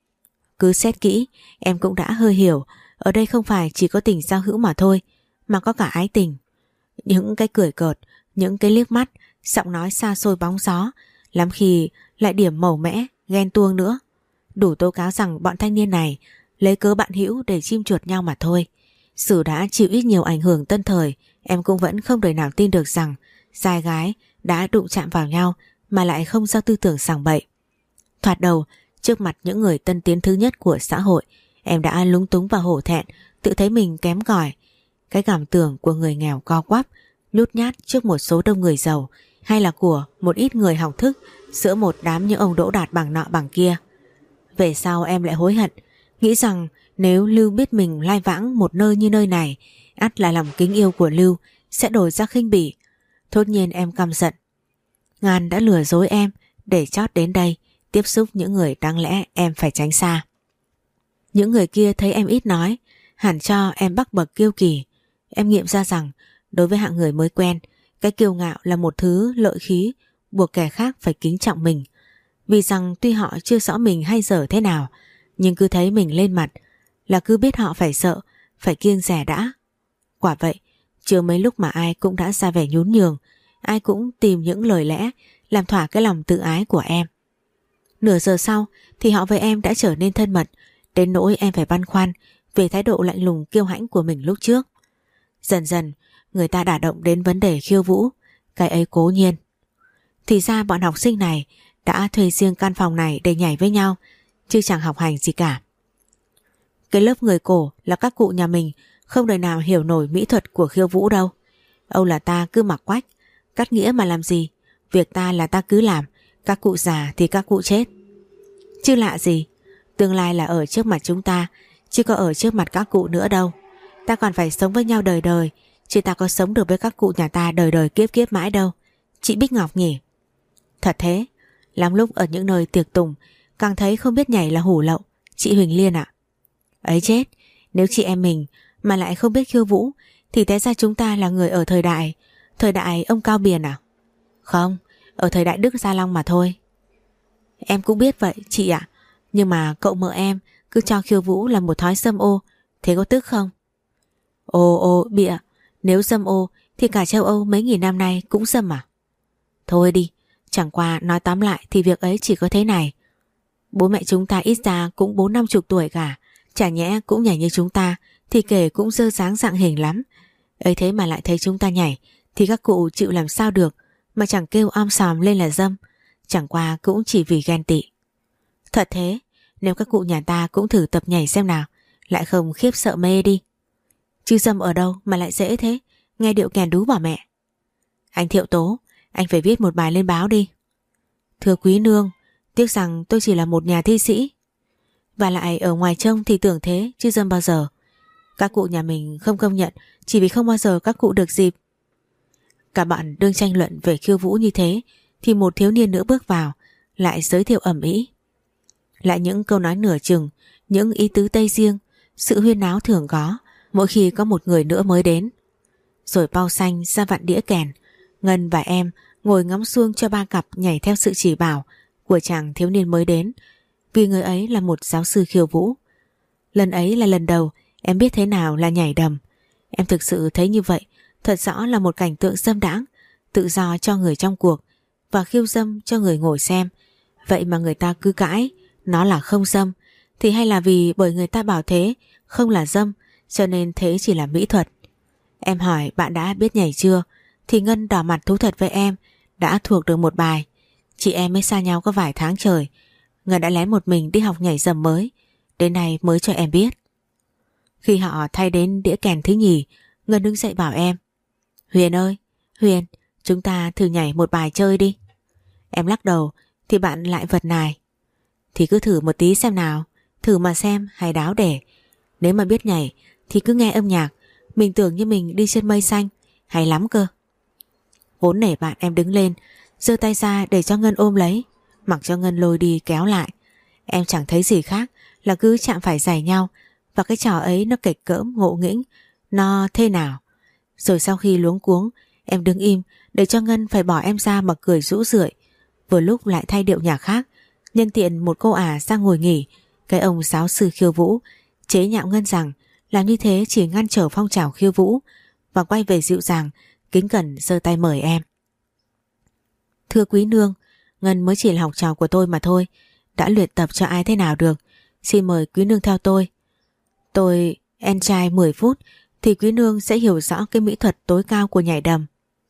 Cứ xét kỹ, em cũng đã hơi hiểu, ở đây không phải chỉ có tình giao hữu mà thôi, mà có cả ái tình. Những cái cười cợt, những cái liếc mắt, giọng nói xa xôi bóng gió, lắm khi lại điểm màu mẽ, ghen tuông nữa. Đủ tố cáo rằng bọn thanh niên này lấy cớ bạn hữu để chim chuột nhau mà thôi. Sử đã chịu ít nhiều ảnh hưởng tân thời, em cũng vẫn không đời nào tin được rằng trai gái đã đụng chạm vào nhau mà lại không do tư tưởng sằng bậy. Thoạt đầu, trước mặt những người tân tiến thứ nhất của xã hội, em đã lúng túng và hổ thẹn, tự thấy mình kém cỏi. Cái cảm tưởng của người nghèo co quắp, nhút nhát trước một số đông người giàu, hay là của một ít người học thức giữa một đám những ông đỗ đạt bằng nọ bằng kia. Về sau em lại hối hận, nghĩ rằng nếu Lưu biết mình lai vãng một nơi như nơi này, ắt là lòng kính yêu của Lưu sẽ đổi ra khinh bỉ. Thốt nhiên em căm giận. Ngàn đã lừa dối em để chót đến đây tiếp xúc những người đáng lẽ em phải tránh xa. Những người kia thấy em ít nói, hẳn cho em bắc bậc kiêu kỳ. Em nghiệm ra rằng đối với hạng người mới quen, cái kiêu ngạo là một thứ lợi khí buộc kẻ khác phải kính trọng mình. Vì rằng tuy họ chưa rõ mình hay dở thế nào, nhưng cứ thấy mình lên mặt là cứ biết họ phải sợ, phải kiêng dè đã. Quả vậy, chưa mấy lúc mà ai cũng đã ra vẻ nhún nhường, ai cũng tìm những lời lẽ làm thỏa cái lòng tự ái của em. Nửa giờ sau thì họ với em đã trở nên thân mật, đến nỗi em phải băn khoăn về thái độ lạnh lùng kiêu hãnh của mình lúc trước. Dần dần người ta đả động đến vấn đề khiêu vũ, cái ấy cố nhiên. Thì ra bọn học sinh này đã thuê riêng căn phòng này để nhảy với nhau, chứ chẳng học hành gì cả. Cái lớp người cổ là các cụ nhà mình không đời nào hiểu nổi mỹ thuật của khiêu vũ đâu. Âu là ta cứ mặc quách, cắt nghĩa mà làm gì, việc ta là ta cứ làm, các cụ già thì các cụ chết. Chứ lạ gì, tương lai là ở trước mặt chúng ta, chứ có ở trước mặt các cụ nữa đâu. Ta còn phải sống với nhau đời đời, chứ ta có sống được với các cụ nhà ta đời đời kiếp kiếp mãi đâu. Chị Bích Ngọc nhỉ? Thật thế, lắm lúc ở những nơi tiệc tùng càng thấy không biết nhảy là hủ lậu. Chị Huỳnh Liên ạ. Ấy chết, nếu chị em mình mà lại không biết khiêu vũ thì té ra chúng ta là người ở thời đại ông Cao Biền à? Không, ở thời đại Đức Gia Long mà thôi. Em cũng biết vậy chị ạ, nhưng mà cậu mợ em cứ cho khiêu vũ là một thói dâm ô, thế có tức không? Ồ bịa, nếu dâm ô thì cả châu Âu mấy nghìn năm nay cũng dâm à? Thôi đi, chẳng qua nói tóm lại thì việc ấy chỉ có thế này. Bố mẹ chúng ta ít ra cũng 40-50 tuổi cả, chả nhẽ cũng nhảy như chúng ta thì kể cũng dơ dáng dạng hình lắm. Ấy thế mà lại thấy chúng ta nhảy thì các cụ chịu làm sao được, mà chẳng kêu om sòm lên là dâm, chẳng qua cũng chỉ vì ghen tị. Thật thế, nếu các cụ nhà ta cũng thử tập nhảy xem nào, lại không khiếp sợ mê đi. Chứ dâm ở đâu mà lại dễ thế, nghe điệu kèn đú bỏ mẹ. Anh Thiệu Tố, anh phải viết một bài lên báo đi. Thưa quý nương, tiếc rằng tôi chỉ là một nhà thi sĩ. Và lại ở ngoài trông thì tưởng thế chứ dâm bao giờ. Các cụ nhà mình không công nhận chỉ vì không bao giờ các cụ được dịp. Cả bạn đương tranh luận về khiêu vũ như thế thì một thiếu niên nữa bước vào, lại giới thiệu ầm ĩ. Lại những câu nói nửa chừng, những ý tứ tây riêng, sự huyên náo thường có mỗi khi có một người nữa mới đến. Rồi Pau Xanh ra vặn đĩa kèn, Ngân và em ngồi ngắm xuông cho ba cặp nhảy theo sự chỉ bảo của chàng thiếu niên mới đến, vì người ấy là một giáo sư khiêu vũ. Lần ấy là lần đầu em biết thế nào là nhảy đầm. Em thực sự thấy như vậy thật rõ là một cảnh tượng dâm đãng, tự do cho người trong cuộc và khiêu dâm cho người ngồi xem. Vậy mà người ta cứ cãi nó là không dâm, thì hay là vì bởi người ta bảo thế không là dâm, cho nên thế chỉ là mỹ thuật. Em hỏi bạn đã biết nhảy chưa, thì Ngân đỏ mặt thú thật với em đã thuộc được một bài. Chị em mới xa nhau có vài tháng trời, Ngân đã lén một mình đi học nhảy dầm mới, đến nay mới cho em biết. Khi họ thay đến đĩa kèn thứ nhì, Ngân đứng dậy bảo em: Huyền ơi, Huyền, chúng ta thử nhảy một bài chơi đi. Em lắc đầu thì bạn lại vật nài: Thì cứ thử một tí xem nào, thử mà xem hay đáo để. Nếu mà biết nhảy thì cứ nghe âm nhạc, mình tưởng như mình đi trên mây xanh, hay lắm cơ. Vốn nể bạn em đứng lên, giơ tay ra để cho Ngân ôm lấy, mặc cho Ngân lôi đi kéo lại. Em chẳng thấy gì khác là cứ chạm phải giày nhau, và cái trò ấy nó kịch cỡm ngộ nghĩnh, nó thế nào. Rồi sau khi luống cuống, em đứng im để cho Ngân phải bỏ em ra mà cười rũ rượi. Vừa lúc lại thay điệu nhạc khác, nhân tiện một cô ả sang ngồi nghỉ, cái ông giáo sư khiêu vũ chế nhạo Ngân rằng làm như thế chỉ ngăn trở phong trào khiêu vũ, và quay về dịu dàng kính cẩn giơ tay mời em: Thưa quý nương, Ngân mới chỉ là học trò của tôi mà thôi, đã luyện tập cho ai thế nào được, xin mời quý nương theo tôi. Tôi en trai 10 phút thì quý nương sẽ hiểu rõ cái mỹ thuật tối cao của nhảy đầm.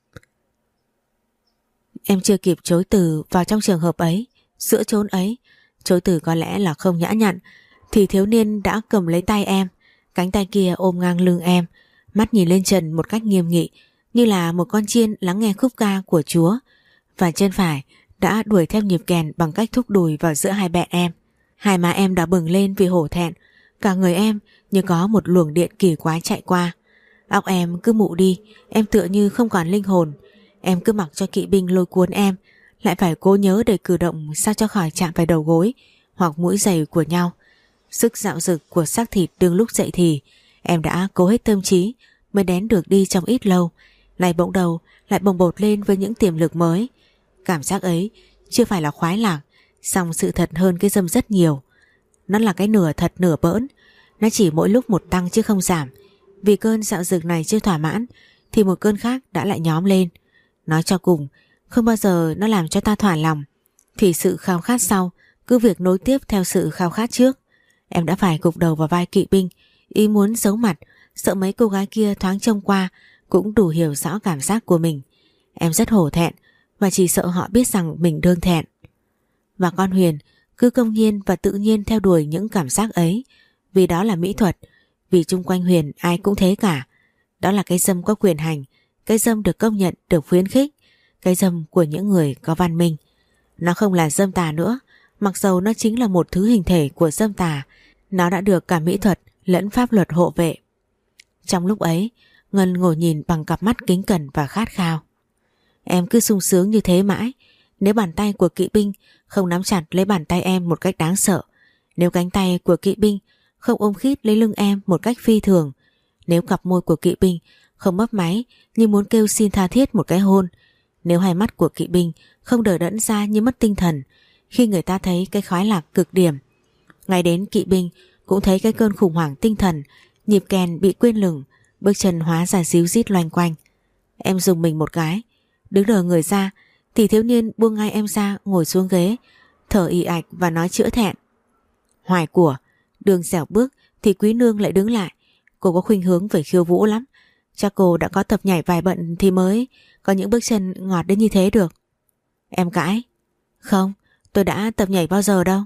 Em chưa kịp chối từ vào trong trường hợp ấy, giữa chốn ấy, chối từ có lẽ là không nhã nhặn, thì thiếu niên đã cầm lấy tay em, cánh tay kia ôm ngang lưng em, mắt nhìn lên trần một cách nghiêm nghị, như là một con chiên lắng nghe khúc ca của Chúa, và chân phải đã đuổi theo nhịp kèn bằng cách thúc đùi vào giữa hai bẹn em. Hai má em đã bừng lên vì hổ thẹn, cả người em như có một luồng điện kỳ quái chạy qua. Óc em cứ mụ đi, em tựa như không còn linh hồn. Em cứ mặc cho kỵ binh lôi cuốn em, lại phải cố nhớ để cử động sao cho khỏi chạm phải đầu gối hoặc mũi giày của nhau. Sức dạo dực của xác thịt đương lúc dậy thì em đã cố hết tâm trí mới đén được đi trong ít lâu, lại bỗng đầu lại bồng bột lên với những tiềm lực mới. Cảm giác ấy chưa phải là khoái lạc, song sự thật hơn cái dâm rất nhiều. Nó là cái nửa thật nửa bỡn, nó chỉ mỗi lúc một tăng chứ không giảm. Vì cơn dạo dực này chưa thỏa mãn thì một cơn khác đã lại nhóm lên. Nói cho cùng, không bao giờ nó làm cho ta thỏa lòng, thì sự khao khát sau cứ việc nối tiếp theo sự khao khát trước. Em đã phải gục đầu vào vai kỵ binh, ý muốn giấu mặt, sợ mấy cô gái kia thoáng trông qua cũng đủ hiểu rõ cảm giác của mình. Em rất hổ thẹn, và chỉ sợ họ biết rằng mình đương thẹn. Và con Huyền cứ công nhiên và tự nhiên theo đuổi những cảm giác ấy, vì đó là mỹ thuật, vì chung quanh Huyền ai cũng thế cả. Đó là cái dâm có quyền hành, cái dâm được công nhận, được khuyến khích, cái dâm của những người có văn minh. Nó không là dâm tà nữa, mặc dầu nó chính là một thứ hình thể của dâm tà. Nó đã được cả mỹ thuật lẫn pháp luật hộ vệ. Trong lúc ấy, Ngân ngồi nhìn bằng cặp mắt kính cẩn và khát khao. Em cứ sung sướng như thế mãi, nếu bàn tay của kỵ binh không nắm chặt lấy bàn tay em một cách đáng sợ, nếu cánh tay của kỵ binh không ôm khít lấy lưng em một cách phi thường, nếu cặp môi của kỵ binh không mấp máy như muốn kêu xin tha thiết một cái hôn, nếu hai mắt của kỵ binh không đờ đẫn ra như mất tinh thần khi người ta thấy cái khoái lạc cực điểm, ngay đến kỵ binh cũng thấy cái cơn khủng hoảng tinh thần, nhịp kèn bị quên lửng, bước chân hóa ra díu dít loanh quanh. Em dùng mình một cái, đứng đờ người ra, thì thiếu niên buông ngay em ra ngồi xuống ghế, thở ì ạch và nói chữa thẹn: Hoài của, đường dẻo bước thì quý nương lại đứng lại. Cô có khuynh hướng về khiêu vũ lắm, chắc cô đã có tập nhảy vài bận thì mới có những bước chân ngọt đến như thế được. Em cãi: Không, tôi đã tập nhảy bao giờ đâu.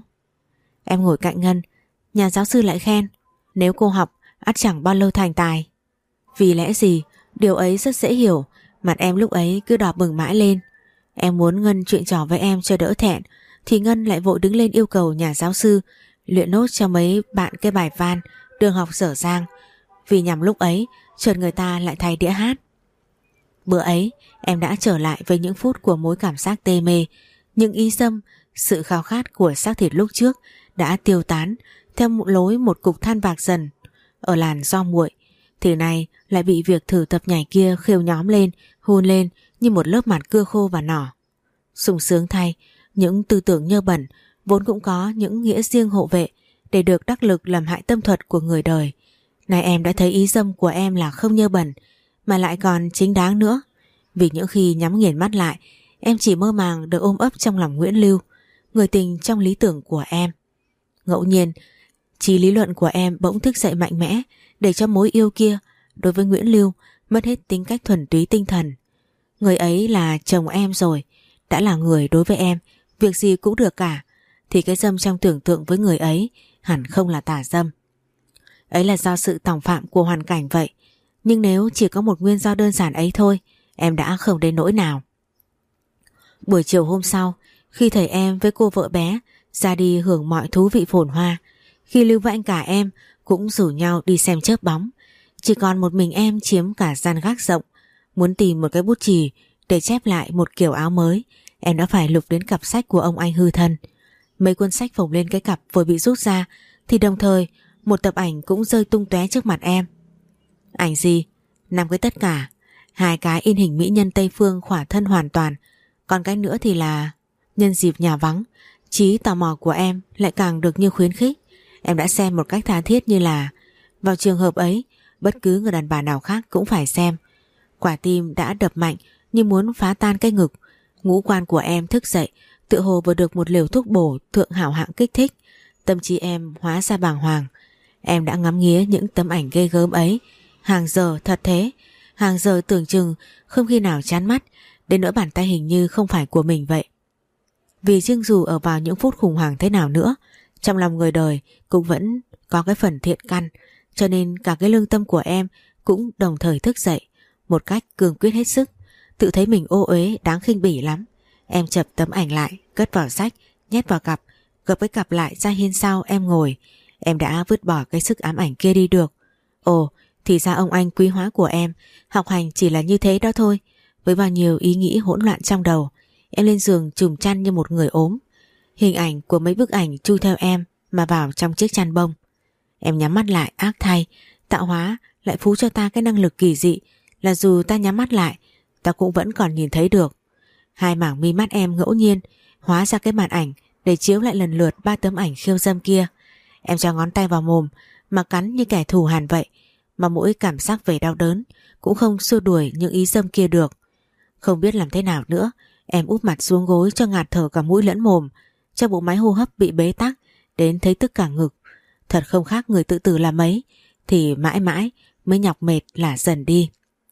Em ngồi cạnh Ngân, nhà giáo sư lại khen: Nếu cô học, ắt chẳng bao lâu thành tài. Vì lẽ gì? Điều ấy rất dễ hiểu. Mặt em lúc ấy cứ đỏ bừng mãi lên. Em muốn Ngân chuyện trò với em cho đỡ thẹn, thì Ngân lại vội đứng lên yêu cầu nhà giáo sư luyện nốt cho mấy bạn cái bài van Đường học dở dang, vì nhằm lúc ấy chợt người ta lại thay đĩa hát. Bữa ấy em đã trở lại với những phút của mối cảm giác tê mê, những ý dâm, sự khao khát của xác thịt lúc trước đã tiêu tán theo một lối một cục than bạc dần ở làn do muội, thì nay lại bị việc thử tập nhảy kia khêu nhóm lên, hun lên như một lớp mặt cưa khô và nỏ. Sung sướng thay, những tư tưởng nhơ bẩn vốn cũng có những nghĩa riêng hộ vệ để được đắc lực làm hại tâm thuật của người đời. Nay em đã thấy ý dâm của em là không nhơ bẩn mà lại còn chính đáng nữa. Vì những khi nhắm nghiền mắt lại, em chỉ mơ màng được ôm ấp trong lòng Nguyễn Lưu, người tình trong lý tưởng của em. Ngẫu nhiên, trí lý luận của em bỗng thức dậy mạnh mẽ để cho mối yêu kia đối với Nguyễn Lưu mất hết tính cách thuần túy tinh thần. Người ấy là chồng em rồi, đã là người đối với em, việc gì cũng được cả, thì cái dâm trong tưởng tượng với người ấy hẳn không là tà dâm. Ấy là do sự tòng phạm của hoàn cảnh vậy, nhưng nếu chỉ có một nguyên do đơn giản ấy thôi, em đã không đến nỗi nào. Buổi chiều hôm sau, khi thầy em với cô vợ bé ra đi hưởng mọi thú vị phồn hoa, khi Lưu và anh cả em cũng rủ nhau đi xem chớp bóng, chỉ còn một mình em chiếm cả gian gác rộng. Muốn tìm một cái bút chì để chép lại một kiểu áo mới, em đã phải lục đến cặp sách của ông anh hư thân. Mấy cuốn sách phồng lên cái cặp vừa bị rút ra thì đồng thời một tập ảnh cũng rơi tung tóe trước mặt em. Ảnh gì? 5 cái tất cả. 2 cái in hình mỹ nhân Tây Phương khỏa thân hoàn toàn, còn cái nữa thì là... Nhân dịp nhà vắng, trí tò mò của em lại càng được như khuyến khích. Em đã xem một cách tha thiết như là vào trường hợp ấy bất cứ người đàn bà nào khác cũng phải xem. Quả tim đã đập mạnh như muốn phá tan cái ngực. Ngũ quan của em thức dậy, tựa hồ vừa được một liều thuốc bổ thượng hảo hạng kích thích. Tâm trí em hóa ra bàng hoàng. Em đã ngắm nghía những tấm ảnh ghê gớm ấy hàng giờ, thật thế, hàng giờ tưởng chừng không khi nào chán mắt, đến nỗi bàn tay hình như không phải của mình vậy. Vì riêng dù ở vào những phút khủng hoảng thế nào nữa, trong lòng người đời cũng vẫn có cái phần thiện căn, cho nên cả cái lương tâm của em cũng đồng thời thức dậy một cách cương quyết hết sức. Tự thấy mình ô uế đáng khinh bỉ lắm. Em chập tấm ảnh lại, cất vào sách, nhét vào cặp, gập cái cặp lại ra hiên sau em ngồi. Em đã vứt bỏ cái sức ám ảnh kia đi được. Ồ, thì ra ông anh quý hóa của em học hành chỉ là như thế đó thôi. Với bao nhiêu ý nghĩ hỗn loạn trong đầu, em lên giường trùm chăn như một người ốm. Hình ảnh của mấy bức ảnh chui theo em mà vào trong chiếc chăn bông. Em nhắm mắt lại, ác thay, tạo hóa lại phú cho ta cái năng lực kỳ dị là dù ta nhắm mắt lại, ta cũng vẫn còn nhìn thấy được. 2 mảng mi mắt em ngẫu nhiên hóa ra cái màn ảnh để chiếu lại lần lượt 3 tấm ảnh khiêu dâm kia. Em cho ngón tay vào mồm mà cắn như kẻ thù hằn vậy, mà mỗi cảm giác về đau đớn cũng không xua đuổi những ý dâm kia được. Không biết làm thế nào nữa, em úp mặt xuống gối cho ngạt thở cả mũi lẫn mồm, cho bộ máy hô hấp bị bế tắc đến thấy tức cả ngực. Thật không khác người tự tử là mấy, thì mãi mãi mới nhọc mệt lả dần đi.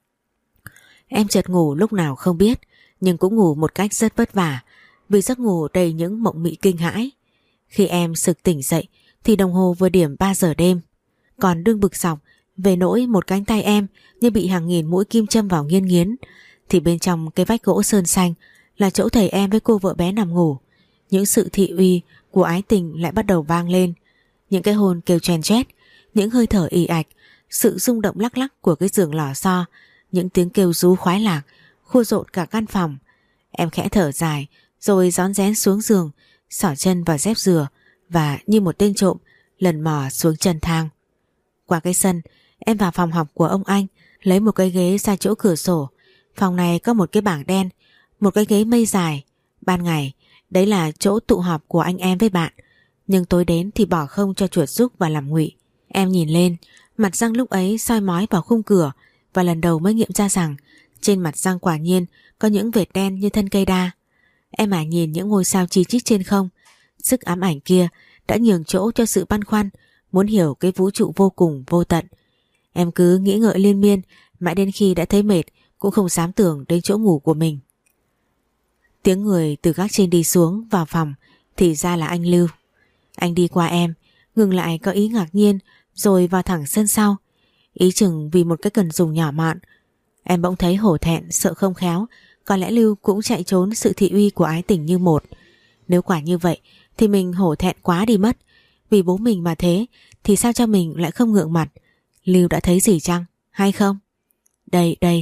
Em chợt ngủ lúc nào không biết, nhưng cũng ngủ một cách rất vất vả, vì giấc ngủ đầy những mộng mị kinh hãi. Khi em sực tỉnh dậy thì đồng hồ vừa điểm 3 giờ đêm. Còn đương bực sọc về nỗi một cánh tay em như bị hàng nghìn mũi kim châm vào nghiến nghiến, thì bên trong cái vách gỗ sơn xanh là chỗ thầy em với cô vợ bé nằm ngủ. Những sự thị uy của ái tình lại bắt đầu vang lên. Những cái hôn kêu chen chét, những hơi thở ì ạch, sự rung động lắc lắc của cái giường lò xo, những tiếng kêu rú khoái lạc khua rộn cả căn phòng. Em khẽ thở dài rồi rón rén xuống giường, xỏ chân vào dép dừa và như một tên trộm lần mò xuống chân thang. Qua cái sân, em vào phòng học của ông anh, lấy một cái ghế ra chỗ cửa sổ. Phòng này có một cái bảng đen, một cái ghế mây dài. Ban ngày, đấy là chỗ tụ họp của anh em với bạn, nhưng tối đến thì bỏ không cho chuột rúc và làm ngụy. Em nhìn lên, mặt răng lúc ấy soi mói vào khung cửa, và lần đầu mới nghiệm ra rằng trên mặt răng quả nhiên có những vệt đen như thân cây đa. Em nhìn những ngôi sao chi chít trên không. Sức ám ảnh kia đã nhường chỗ cho sự băn khoăn muốn hiểu cái vũ trụ vô cùng vô tận. Em cứ nghĩ ngợi liên miên mãi đến khi đã thấy mệt cũng không dám tưởng đến chỗ ngủ của mình. Tiếng người từ gác trên đi xuống vào phòng thì ra là anh Lưu. Anh đi qua em, ngừng lại có ý ngạc nhiên rồi vào thẳng sân sau. Ý chừng vì một cái cần dùng nhỏ mọn. Em bỗng thấy hổ thẹn, sợ không khéo có lẽ Lưu cũng chạy trốn sự thị uy của ái tình như một. Nếu quả như vậy thì mình hổ thẹn quá đi mất. Vì bố mình mà thế thì sao cho mình lại không ngượng mặt. Lưu đã thấy gì chăng, hay không? Đây,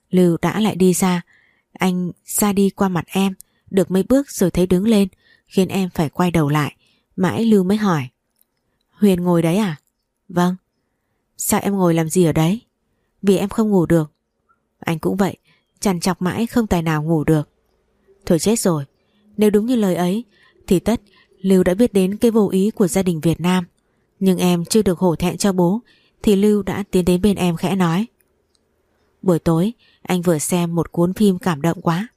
Lưu đã lại đi ra. Anh ra đi qua mặt em được mấy bước rồi thấy đứng lên, khiến em phải quay đầu lại. Mãi Lưu mới hỏi: Huyền ngồi đấy à? Vâng. Sao em ngồi làm gì ở đấy? Vì em không ngủ được. Anh cũng vậy, trằn trọc mãi không tài nào ngủ được. Thôi chết rồi, nếu đúng như lời ấy thì tất Lưu đã biết đến cái vô ý của gia đình Việt Nam. Nhưng em chưa được hổ thẹn cho bố thì Lưu đã tiến đến bên em khẽ nói: Buổi tối anh vừa xem một cuốn phim cảm động quá.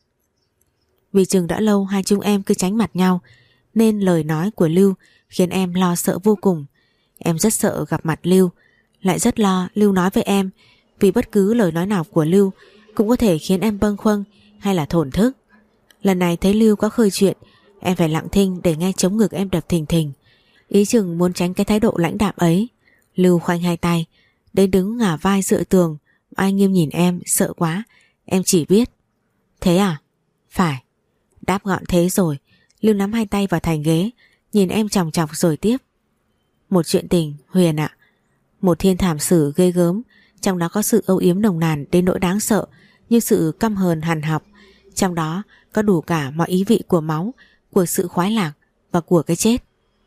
Vì chừng đã lâu hai chúng em cứ tránh mặt nhau, nên lời nói của Lưu khiến em lo sợ vô cùng. Em rất sợ gặp mặt Lưu, lại rất lo Lưu nói với em, vì bất cứ lời nói nào của Lưu cũng có thể khiến em bâng khuâng hay là thổn thức. Lần này thấy Lưu có khơi chuyện, em phải lặng thinh để nghe trống ngực em đập thình thình. Ý chừng muốn tránh cái thái độ lãnh đạm ấy. Lưu khoanh hai tay, đến đứng ngả vai dựa tường. Ai nghiêm nhìn em, sợ quá. Em chỉ biết: Thế à? Phải. Đáp gọn thế rồi. Lưu nắm hai tay vào thành ghế, nhìn em chòng chọc rồi tiếp: Một chuyện tình, Huyền ạ. Một thiên thảm sử ghê gớm, trong đó có sự âu yếm nồng nàn đến nỗi đáng sợ, như sự căm hờn hằn học. Trong đó có đủ cả mọi ý vị của máu, của sự khoái lạc và của cái chết.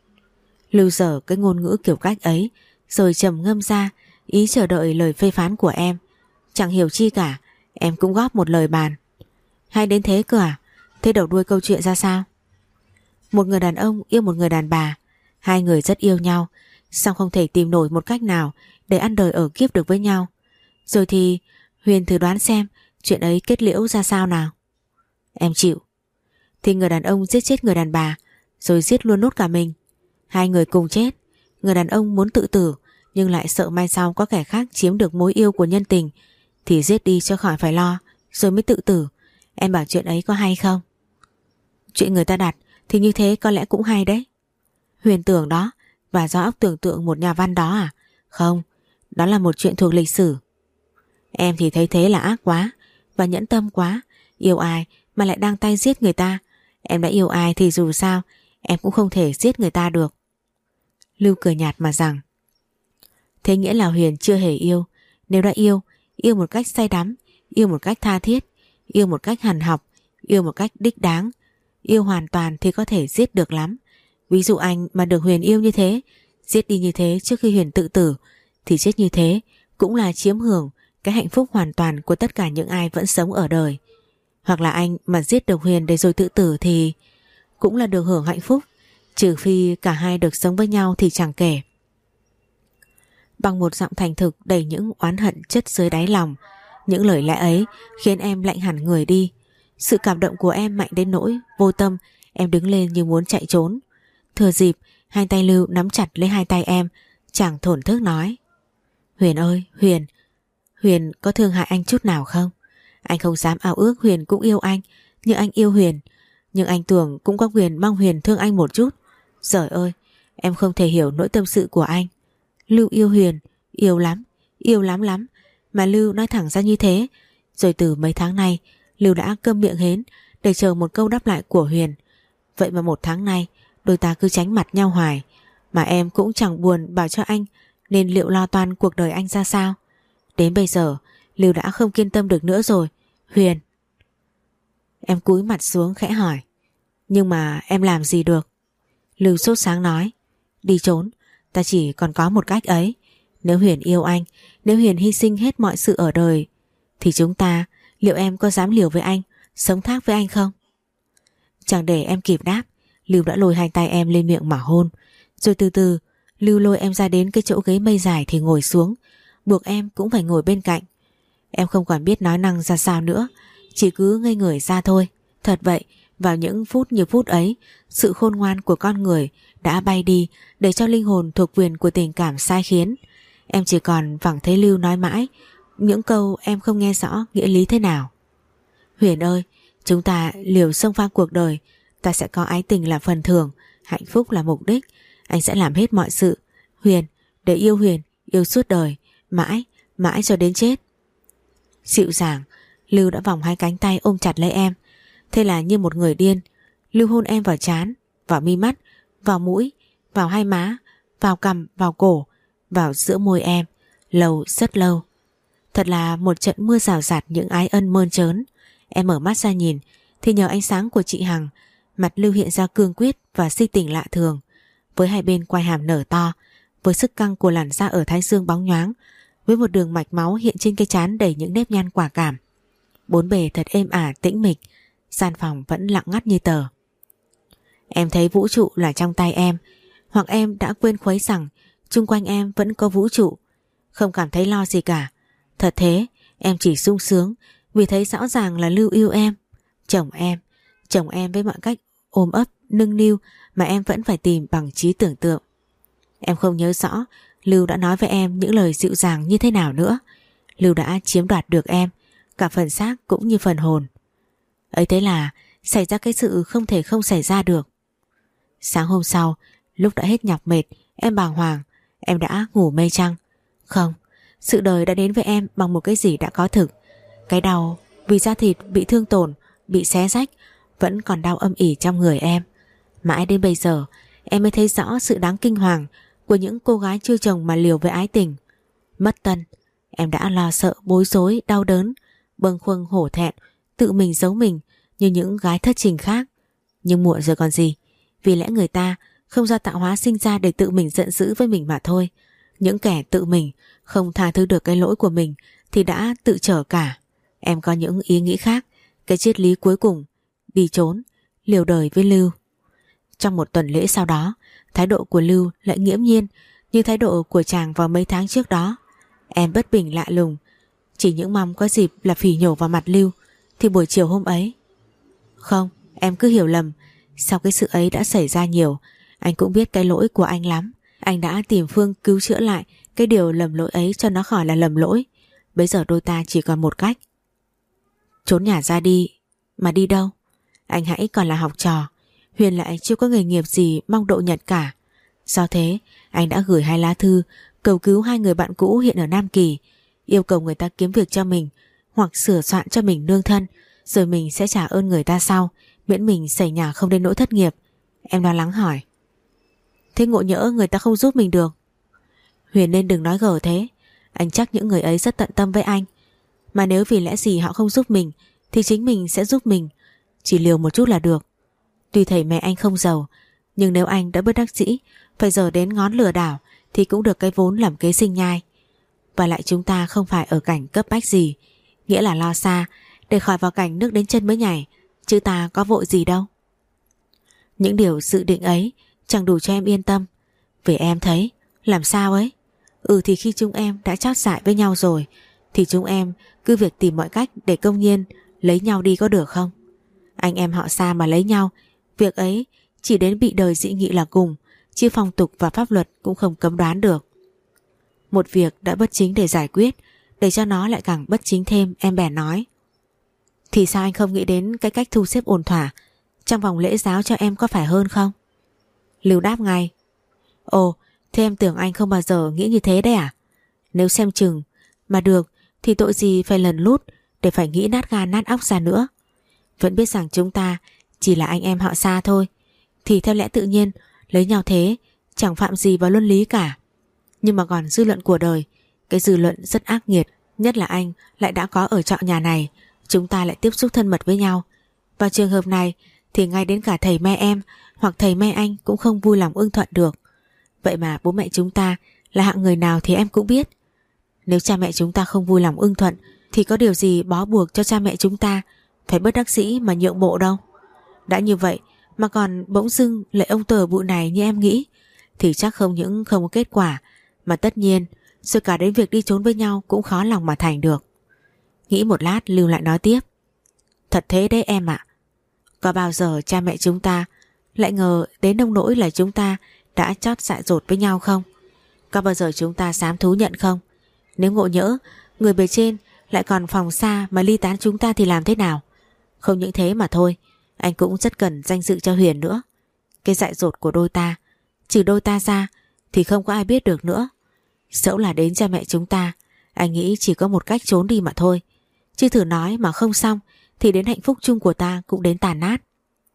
Lưu dở cái ngôn ngữ kiểu cách ấy, rồi trầm ngâm ra, ý chờ đợi lời phê phán của em. Chẳng hiểu chi cả, em cũng góp một lời bàn: Hay đến thế cơ à? Thế đầu đuôi câu chuyện ra sao? Một người đàn ông yêu một người đàn bà, hai người rất yêu nhau, song không thể tìm nổi một cách nào để ăn đời ở kiếp được với nhau. Rồi thì Huyền thử đoán xem chuyện ấy kết liễu ra sao nào. Em chịu. Thì người đàn ông giết chết người đàn bà, rồi giết luôn nốt cả mình. Hai người cùng chết. Người đàn ông muốn tự tử, nhưng lại sợ mai sau có kẻ khác chiếm được mối yêu của nhân tình, thì giết đi cho khỏi phải lo, rồi mới tự tử. Em bảo chuyện ấy có hay không? Chuyện người ta đặt thì như thế có lẽ cũng hay đấy. Huyền tưởng đó, và do óc tưởng tượng một nhà văn đó à? Không, đó là một chuyện thuộc lịch sử. Em thì thấy thế là ác quá và nhẫn tâm quá. Yêu ai mà lại đang tay giết người ta. Em đã yêu ai thì dù sao em cũng không thể giết người ta được. Lưu cười nhạt mà rằng: Thế nghĩa là Huyền chưa hề yêu. Nếu đã yêu, yêu một cách say đắm, yêu một cách tha thiết, yêu một cách hằn học, yêu một cách đích đáng. Yêu hoàn toàn thì có thể giết được lắm. Ví dụ anh mà được Huyền yêu như thế, giết đi như thế trước khi Huyền tự tử, thì chết như thế cũng là chiếm hưởng cái hạnh phúc hoàn toàn của tất cả những ai vẫn sống ở đời. Hoặc là anh mà giết được Huyền để rồi tự tử thì cũng là được hưởng hạnh phúc, trừ phi cả hai được sống với nhau thì chẳng kể. Bằng một giọng thành thực đầy những oán hận chất dưới đáy lòng, những lời lẽ ấy khiến em lạnh hẳn người đi. Sự cảm động của em mạnh đến nỗi vô tâm em đứng lên như muốn chạy trốn. Thừa dịp, hai tay Lưu nắm chặt lấy hai tay em, chàng thổn thức nói: Huyền ơi, Huyền, Huyền có thương hại anh chút nào không? Anh không dám ao ước Huyền cũng yêu anh như anh yêu Huyền, nhưng anh tưởng cũng có quyền mong Huyền thương anh một chút. Giời ơi, em không thể hiểu nỗi tâm sự của anh. Lưu yêu Huyền, yêu lắm lắm, mà Lưu nói thẳng ra như thế. Rồi từ mấy tháng nay Lưu đã câm miệng hến để chờ một câu đáp lại của Huyền. Vậy mà một tháng nay đôi ta cứ tránh mặt nhau hoài, mà em cũng chẳng buồn bảo cho anh nên liệu lo toan cuộc đời anh ra sao. Đến bây giờ Lưu đã không kiên tâm được nữa rồi. Huyền. Em cúi mặt xuống khẽ hỏi: Nhưng mà em làm gì được? Lưu sốt sáng nói: Đi trốn. Ta chỉ còn có một cách ấy. Nếu Huyền yêu anh, nếu Huyền hy sinh hết mọi sự ở đời, thì chúng ta, liệu em có dám liều với anh, sống thác với anh không? Chẳng để em kịp đáp, Lưu đã lôi hai tay em lên miệng mà hôn. Rồi từ từ Lưu lôi em ra đến cái chỗ ghế mây dài thì ngồi xuống, buộc em cũng phải ngồi bên cạnh. Em không còn biết nói năng ra sao nữa, chỉ cứ ngây người ra thôi. Thật vậy, vào những phút như phút ấy, sự khôn ngoan của con người đã bay đi, để cho linh hồn thuộc quyền của tình cảm sai khiến. Em chỉ còn vẳng thấy Lưu nói mãi những câu em không nghe rõ nghĩa lý thế nào. Huyền ơi, chúng ta liều xông pha cuộc đời, ta sẽ có ái tình là phần thưởng, hạnh phúc là mục đích. Anh sẽ làm hết mọi sự, Huyền, để yêu Huyền, yêu suốt đời, mãi, mãi cho đến chết. Dịu dàng, Lưu đã vòng hai cánh tay ôm chặt lấy em. Thế là như một người điên, Lưu hôn em vào trán, vào mi mắt, vào mũi, vào hai má, vào cằm, vào cổ, vào giữa môi em, lâu, rất lâu. Thật là một trận mưa rào rạt những ái ân mơn trớn. Em mở mắt ra nhìn thì nhờ ánh sáng của chị Hằng, mặt Lưu hiện ra cương quyết và si tình lạ thường, với hai bên quai hàm nở to, với sức căng của làn da ở thái dương bóng nhoáng, với một đường mạch máu hiện trên cái trán đầy những nếp nhăn quả cảm. Bốn bề thật êm ả tĩnh mịch, gian phòng vẫn lặng ngắt như tờ. Em thấy vũ trụ là trong tay em, hoặc em đã quên khuấy rằng chung quanh em vẫn có vũ trụ, không cảm thấy lo gì cả. Thật thế, em chỉ sung sướng vì thấy rõ ràng là Lưu yêu em. Chồng em với mọi cách ôm ấp, nâng niu mà em vẫn phải tìm bằng trí tưởng tượng. Em không nhớ rõ Lưu đã nói với em những lời dịu dàng như thế nào nữa. Lưu đã chiếm đoạt được em, cả phần xác cũng như phần hồn. Ấy thế là xảy ra cái sự không thể không xảy ra được. Sáng hôm sau, lúc đã hết nhọc mệt, em bàng hoàng, em đã ngủ mê chăng? Không, sự đời đã đến với em bằng một cái gì đã có thực. Cái đau vì da thịt bị thương tổn, bị xé rách vẫn còn đau âm ỉ trong người em. Mãi đến bây giờ em mới thấy rõ sự đáng kinh hoàng của những cô gái chưa chồng mà liều với ái tình. Mất tân, em đã lo sợ, bối rối, đau đớn, bâng khuâng hổ thẹn, tự mình giấu mình như những gái thất tình khác. Nhưng muộn rồi còn gì, vì lẽ người ta không do tạo hóa sinh ra để tự mình giận dữ với mình mà thôi. Những kẻ tự mình không tha thứ được cái lỗi của mình thì đã tự trở cả. Em có những ý nghĩ khác, cái triết lý cuối cùng, đi trốn, liều đời với Lưu. Trong một tuần lễ sau đó, thái độ của Lưu lại nghiễm nhiên như thái độ của chàng vào mấy tháng trước đó. Em bất bình lạ lùng, chỉ những mong có dịp là phỉ nhổ vào mặt Lưu. Thì buổi chiều hôm ấy, không, em cứ hiểu lầm. Sau cái sự ấy đã xảy ra nhiều, anh cũng biết cái lỗi của anh lắm. Anh đã tìm phương cứu chữa lại cái điều lầm lỗi ấy cho nó khỏi là lầm lỗi. Bây giờ đôi ta chỉ còn một cách: trốn nhà ra đi. Mà đi đâu? Anh hãy còn là học trò, Huyền lại chưa có nghề nghiệp gì mong độ nhật cả. Do thế anh đã gửi 2 lá thư cầu cứu 2 người bạn cũ hiện ở Nam Kỳ, yêu cầu người ta kiếm việc cho mình hoặc sửa soạn cho mình nương thân, rồi mình sẽ trả ơn người ta sau, miễn mình xảy nhà không đến nỗi thất nghiệp. Em lo lắng hỏi: thế ngộ nhỡ người ta không giúp mình được? Huyền nên đừng nói gở thế. Anh chắc những người ấy rất tận tâm với anh, mà nếu vì lẽ gì họ không giúp mình thì chính mình sẽ giúp mình. Chỉ liều một chút là được. Tuy thầy mẹ anh không giàu, nhưng nếu anh đã bất đắc dĩ phải giờ đến ngón lừa đảo thì cũng được cái vốn làm kế sinh nhai. Và lại chúng ta không phải ở cảnh cấp bách gì, nghĩa là lo xa để khỏi vào cảnh nước đến chân mới nhảy, chứ ta có vội gì đâu. Những điều dự định ấy chẳng đủ cho em yên tâm. Vì em thấy làm sao ấy. Thì khi chúng em đã chót dại với nhau rồi thì chúng em cứ việc tìm mọi cách để công nhiên lấy nhau đi có được không? Anh em họ xa mà lấy nhau, việc ấy chỉ đến bị đời dị nghị là cùng, chứ phong tục và pháp luật cũng không cấm đoán được. Một việc đã bất chính để giải quyết, để cho nó lại càng bất chính thêm, em bèn nói: thì sao anh không nghĩ đến cái cách thu xếp ổn thỏa trong vòng lễ giáo cho em có phải hơn không? Lưu đáp ngay: ồ, thế em tưởng anh không bao giờ nghĩ như thế đấy à? Nếu xem chừng mà được thì tội gì phải lần lút để phải nghĩ nát gan nát óc ra nữa. Vẫn biết rằng chúng ta chỉ là anh em họ xa thôi, thì theo lẽ tự nhiên lấy nhau thế chẳng phạm gì vào luân lý cả. Nhưng mà còn dư luận của đời, cái dư luận rất ác nghiệt, nhất là anh lại đã có ở trọ nhà này, chúng ta lại tiếp xúc thân mật với nhau. Vào trường hợp này thì ngay đến cả thầy me em hoặc thầy me anh cũng không vui lòng ưng thuận được. Vậy mà bố mẹ chúng ta là hạng người nào thì em cũng biết. Nếu cha mẹ chúng ta không vui lòng ưng thuận thì có điều gì bó buộc cho cha mẹ chúng ta phải bất đắc dĩ mà nhượng bộ đâu. Đã như vậy mà còn bỗng dưng lại ông tờ bụi này như em nghĩ thì chắc không những không có kết quả, mà tất nhiên rồi cả đến việc đi trốn với nhau cũng khó lòng mà thành được. Nghĩ một lát, Lưu lại nói tiếp: thật thế đấy em ạ. Có bao giờ cha mẹ chúng ta lại ngờ đến nông nỗi là chúng ta đã chót dại dột với nhau không? Có bao giờ chúng ta dám thú nhận không? Nếu ngộ nhỡ người bề trên lại còn phòng xa mà ly tán chúng ta thì làm thế nào? Không những thế mà thôi, anh cũng rất cần danh dự cho Huyền nữa. Cái dại dột của đôi ta, trừ đôi ta ra thì không có ai biết được nữa. Dẫu là đến cha mẹ chúng ta, anh nghĩ chỉ có một cách trốn đi mà thôi. Chứ thử nói mà không xong thì đến hạnh phúc chung của ta cũng đến tàn nát.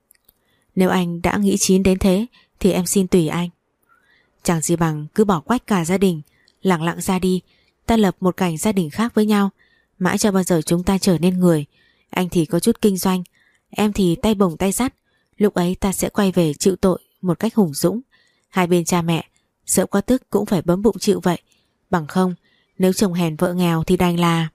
Nếu anh đã nghĩ chín đến thế thì em xin tùy anh. Chẳng gì bằng cứ bỏ quách cả gia đình, lẳng lặng ra đi, ta lập một cảnh gia đình khác với nhau, mãi cho bao giờ chúng ta trở nên người. Anh thì có chút kinh doanh, em thì tay bồng tay sắt. Lúc ấy ta sẽ quay về chịu tội một cách hùng dũng. Hai bên cha mẹ sợ có tức cũng phải bấm bụng chịu vậy. Bằng không, nếu chồng hèn vợ nghèo thì đành là...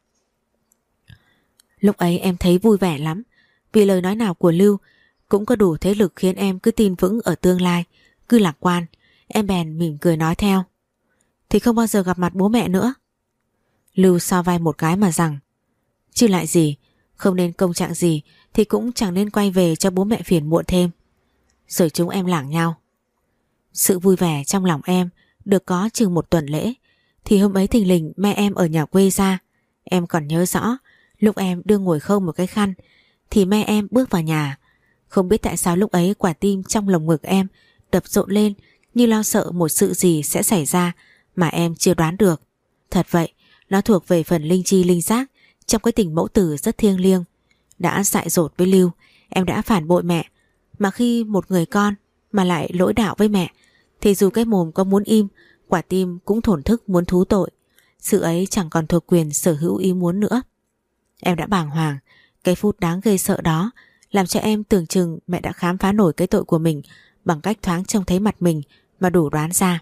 Lúc ấy em thấy vui vẻ lắm, vì lời nói nào của Lưu cũng có đủ thế lực khiến em cứ tin vững ở tương lai, cứ lạc quan. Em bèn mỉm cười nói theo: thì không bao giờ gặp mặt bố mẹ nữa. Lưu so vai một cái mà rằng: chứ lại gì, không nên công trạng gì thì cũng chẳng nên quay về cho bố mẹ phiền muộn thêm. Rồi chúng em lảng nhau. Sự vui vẻ trong lòng em được có chừng một tuần lễ, thì hôm ấy thình lình mẹ em ở nhà quê ra. Em còn nhớ rõ, lúc em đưa ngồi khâu một cái khăn thì mẹ em bước vào nhà. Không biết tại sao lúc ấy quả tim trong lồng ngực em đập rộn lên, như lo sợ một sự gì sẽ xảy ra mà em chưa đoán được. Thật vậy, nó thuộc về phần linh chi linh giác trong cái tình mẫu tử rất thiêng liêng. Đã dại dột với Lưu, em đã phản bội mẹ, mà khi một người con mà lại lỗi đạo với mẹ thì dù cái mồm có muốn im, quả tim cũng thổn thức muốn thú tội. Sự ấy chẳng còn thuộc quyền sở hữu ý muốn nữa. Em đã bàng hoàng. Cái phút đáng gây sợ đó làm cho em tưởng chừng mẹ đã khám phá nổi cái tội của mình bằng cách thoáng trông thấy mặt mình mà đủ đoán ra.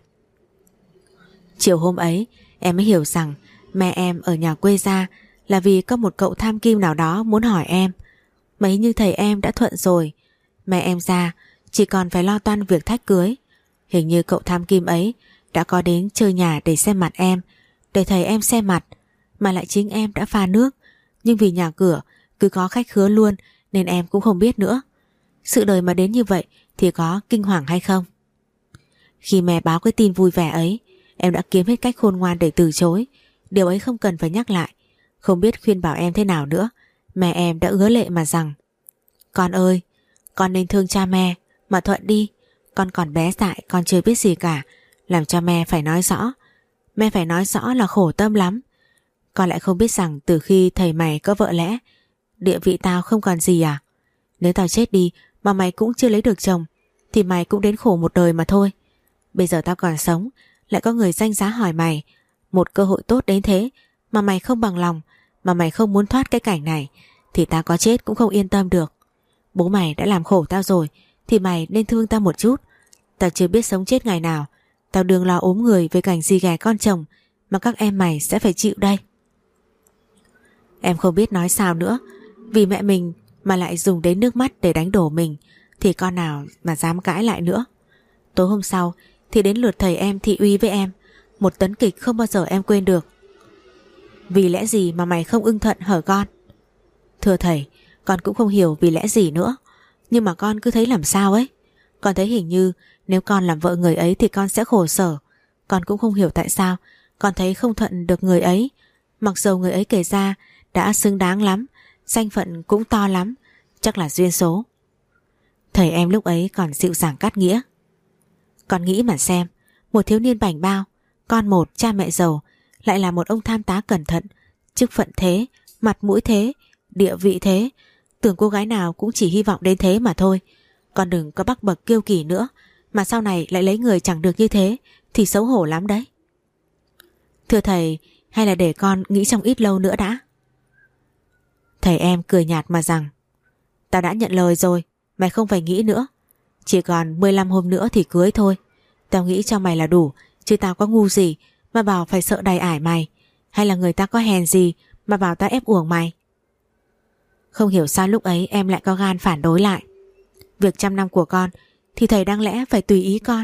Chiều hôm ấy em mới hiểu rằng mẹ em ở nhà quê ra là vì có một cậu tham kim nào đó muốn hỏi em. Mấy như thầy em đã thuận rồi, mẹ em ra chỉ còn phải lo toan việc thách cưới. Hình như cậu tham kim ấy đã có đến chơi nhà để xem mặt em, để thầy em xem mặt, mà lại chính em đã pha nước. Nhưng vì nhà cửa cứ có khách khứa luôn nên em cũng không biết nữa. Sự đời mà đến như vậy thì có kinh hoàng hay không? Khi mẹ báo cái tin vui vẻ ấy, em đã kiếm hết cách khôn ngoan để từ chối. Điều ấy không cần phải nhắc lại. Không biết khuyên bảo em thế nào nữa, mẹ em đã ứa lệ mà rằng: con ơi, con nên thương cha mẹ mà thuận đi. Con còn bé dại, con chưa biết gì cả, làm cho mẹ phải nói rõ. Mẹ phải nói rõ là khổ tâm lắm. Con lại không biết rằng từ khi thầy mày có vợ lẽ, địa vị tao không còn gì à? Nếu tao chết đi mà mày cũng chưa lấy được chồng thì mày cũng đến khổ một đời mà thôi. Bây giờ tao còn sống, lại có người danh giá hỏi mày, một cơ hội tốt đến thế mà mày không bằng lòng, mà mày không muốn thoát cái cảnh này, thì tao có chết cũng không yên tâm được. Bố mày đã làm khổ tao rồi thì mày nên thương tao một chút. Tao chưa biết sống chết ngày nào, tao đừng lo ốm người với cảnh gì ghẻ con chồng mà các em mày sẽ phải chịu đây. Em không biết nói sao nữa. Vì mẹ mình mà lại dùng đến nước mắt để đánh đổ mình thì con nào mà dám cãi lại nữa. Tối hôm sau thì đến lượt thầy em thị uy với em, một tấn kịch không bao giờ em quên được. Vì lẽ gì mà mày không ưng thuận hở con? Thưa thầy, con cũng không hiểu vì lẽ gì nữa, nhưng mà con cứ thấy làm sao ấy. Con thấy hình như nếu con làm vợ người ấy thì con sẽ khổ sở. Con cũng không hiểu tại sao con thấy không thuận được người ấy, mặc dầu người ấy kể ra đã xứng đáng lắm, danh phận cũng to lắm, chắc là duyên số. Thầy em lúc ấy còn dịu dàng cắt nghĩa: con nghĩ mà xem, một thiếu niên bảnh bao, con một, cha mẹ giàu, lại là một ông tham tá cẩn thận, chức phận thế, mặt mũi thế, địa vị thế, tưởng cô gái nào cũng chỉ hy vọng đến thế mà thôi. Con đừng có bắc bậc kiêu kỳ nữa, mà sau này lại lấy người chẳng được như thế thì xấu hổ lắm đấy. Thưa thầy, hay là để con nghĩ trong ít lâu nữa đã. Thầy em cười nhạt mà rằng: tao đã nhận lời rồi, mày không phải nghĩ nữa. Chỉ còn 15 hôm nữa thì cưới thôi. Tao nghĩ cho mày là đủ, chứ tao có ngu gì mà bảo phải sợ đầy ải mày, hay là người ta có hèn gì mà bảo tao ép uổng mày. Không hiểu sao lúc ấy em lại có gan phản đối lại. Việc trăm năm của con thì thầy đáng lẽ phải tùy ý con.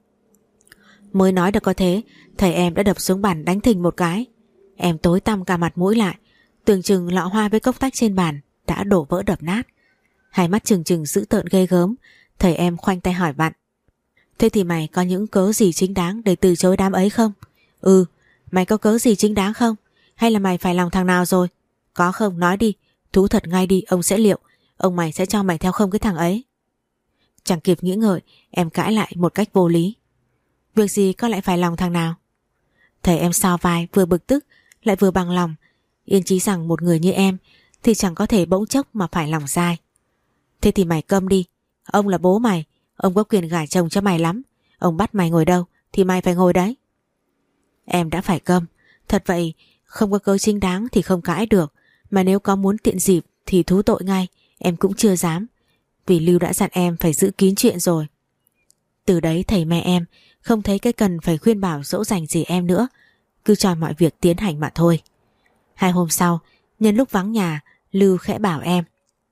Mới nói được có thế, thầy em đã đập xuống bàn đánh thình một cái. Em tối tăm cả mặt mũi lại, tưởng chừng lọ hoa với cốc tách trên bàn đã đổ vỡ đập nát. Hai mắt trừng trừng dữ tợn ghê gớm. Thầy em khoanh tay hỏi vặn: thế thì mày có những cớ gì chính đáng để từ chối đám ấy không? Ừ, mày có cớ gì chính đáng không? Hay là mày phải lòng thằng nào rồi? Có không nói đi, thú thật ngay đi, ông sẽ liệu. Ông mày sẽ cho mày theo không cái thằng ấy. Chẳng kịp nghĩ ngợi, em cãi lại một cách vô lý: việc gì con lại phải lòng thằng nào? Thầy em sao vai vừa bực tức lại vừa bằng lòng, yên chí rằng một người như em thì chẳng có thể bỗng chốc mà phải lòng dai. Thế thì mày câm đi. Ông là bố mày, ông có quyền gả chồng cho mày lắm. Ông bắt mày ngồi đâu thì mày phải ngồi đấy. Em đã phải câm. Thật vậy, không có cớ chính đáng thì không cãi được, mà nếu có muốn tiện dịp thì thú tội ngay, em cũng chưa dám. Vì Lưu đã dặn em phải giữ kín chuyện rồi. Từ đấy thầy mẹ em không thấy cái cần phải khuyên bảo dỗ dành gì em nữa, cứ cho mọi việc tiến hành mà thôi. 2 hôm sau, nhân lúc vắng nhà, Lưu khẽ bảo em: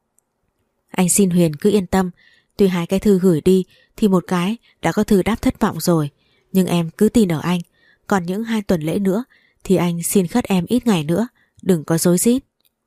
Anh xin Huyền cứ yên tâm, tuy 2 cái thư gửi đi thì một cái đã có thư đáp thất vọng rồi, nhưng em cứ tin ở anh. Còn những 2 tuần lễ nữa thì anh xin khất em ít ngày nữa, đừng có rối rít.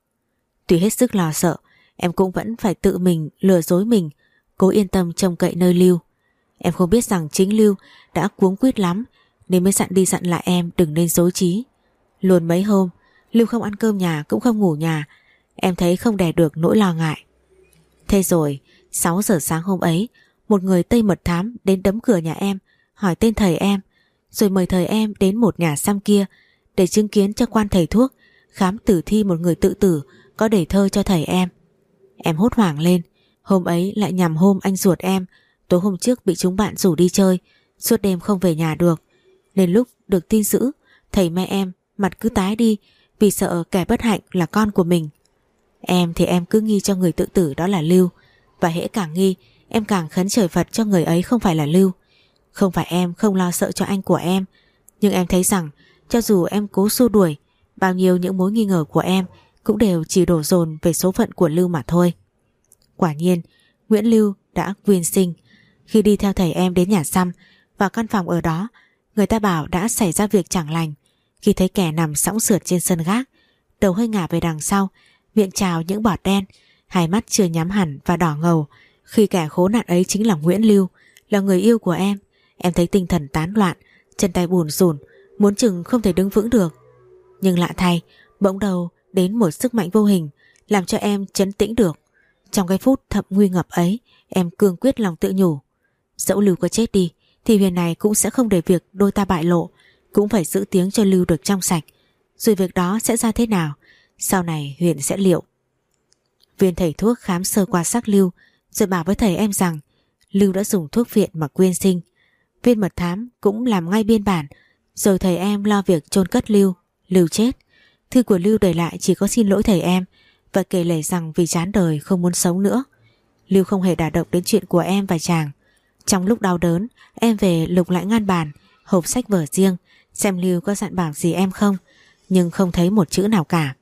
Tuy hết sức lo sợ, em cũng vẫn phải tự mình lừa dối mình, cố yên tâm trông cậy nơi Lưu. Em không biết rằng chính Lưu đã cuống quýt lắm nên mới dặn đi dặn lại em đừng nên dối trí. Luôn mấy hôm Lưu không ăn cơm nhà cũng không ngủ nhà, em thấy không đè được nỗi lo ngại. Thế rồi 6 giờ sáng hôm ấy, một người Tây mật thám đến đấm cửa nhà em, hỏi tên thầy em, rồi mời thầy em đến một nhà xăm kia để chứng kiến cho quan thầy thuốc khám tử thi một người tự tử có để thơ cho thầy em. Em hốt hoảng lên. Hôm ấy lại nhằm hôm anh ruột em tối hôm trước bị chúng bạn rủ đi chơi, suốt đêm không về nhà được, nên lúc được tin dữ, thầy mẹ em mặt cứ tái đi vì sợ kẻ bất hạnh là con của mình. Em thì em cứ nghi cho người tự tử đó là Lưu, và hễ càng nghi em càng khấn trời Phật cho người ấy không phải là Lưu. Không phải em không lo sợ cho anh của em, nhưng em thấy rằng cho dù em cố xua đuổi, bao nhiêu những mối nghi ngờ của em cũng đều chỉ đổ dồn về số phận của Lưu mà thôi. Quả nhiên Nguyễn Lưu đã quyên sinh. Khi đi theo thầy em đến nhà xăm, vào căn phòng ở đó, người ta bảo đã xảy ra việc chẳng lành. Khi thấy kẻ nằm sõng sượt trên sân gác, đầu hơi ngả về đằng sau, miệng trào những bọt đen, 2 mắt chưa nhắm hẳn và đỏ ngầu, khi kẻ khốn nạn ấy chính là Nguyễn Lưu, là người yêu của em thấy tinh thần tán loạn, chân tay bủn rủn, muốn chừng không thể đứng vững được. Nhưng lạ thay, bỗng đầu đến một sức mạnh vô hình làm cho em trấn tĩnh được. Trong cái phút thậm nguy ngập ấy, em cương quyết lòng tự nhủ: dẫu Lưu có chết đi thì Huyền này cũng sẽ không để việc đôi ta bại lộ, cũng phải giữ tiếng cho Lưu được trong sạch. Rồi việc đó sẽ ra thế nào, sau này Huyền sẽ liệu. Viên thầy thuốc khám sơ qua xác Lưu, rồi bảo với thầy em rằng Lưu đã dùng thuốc viện mà quyên sinh. Viên mật thám cũng làm ngay biên bản, rồi thầy em lo việc chôn cất Lưu. Lưu chết. Thư của Lưu để lại chỉ có xin lỗi thầy em và kể lể rằng vì chán đời không muốn sống nữa. Lưu không hề đả động đến chuyện của em và chàng. Trong lúc đau đớn, em về lục lại ngăn bàn, hộp sách vở riêng, xem Lưu có dặn bảo gì em không, nhưng không thấy một chữ nào cả.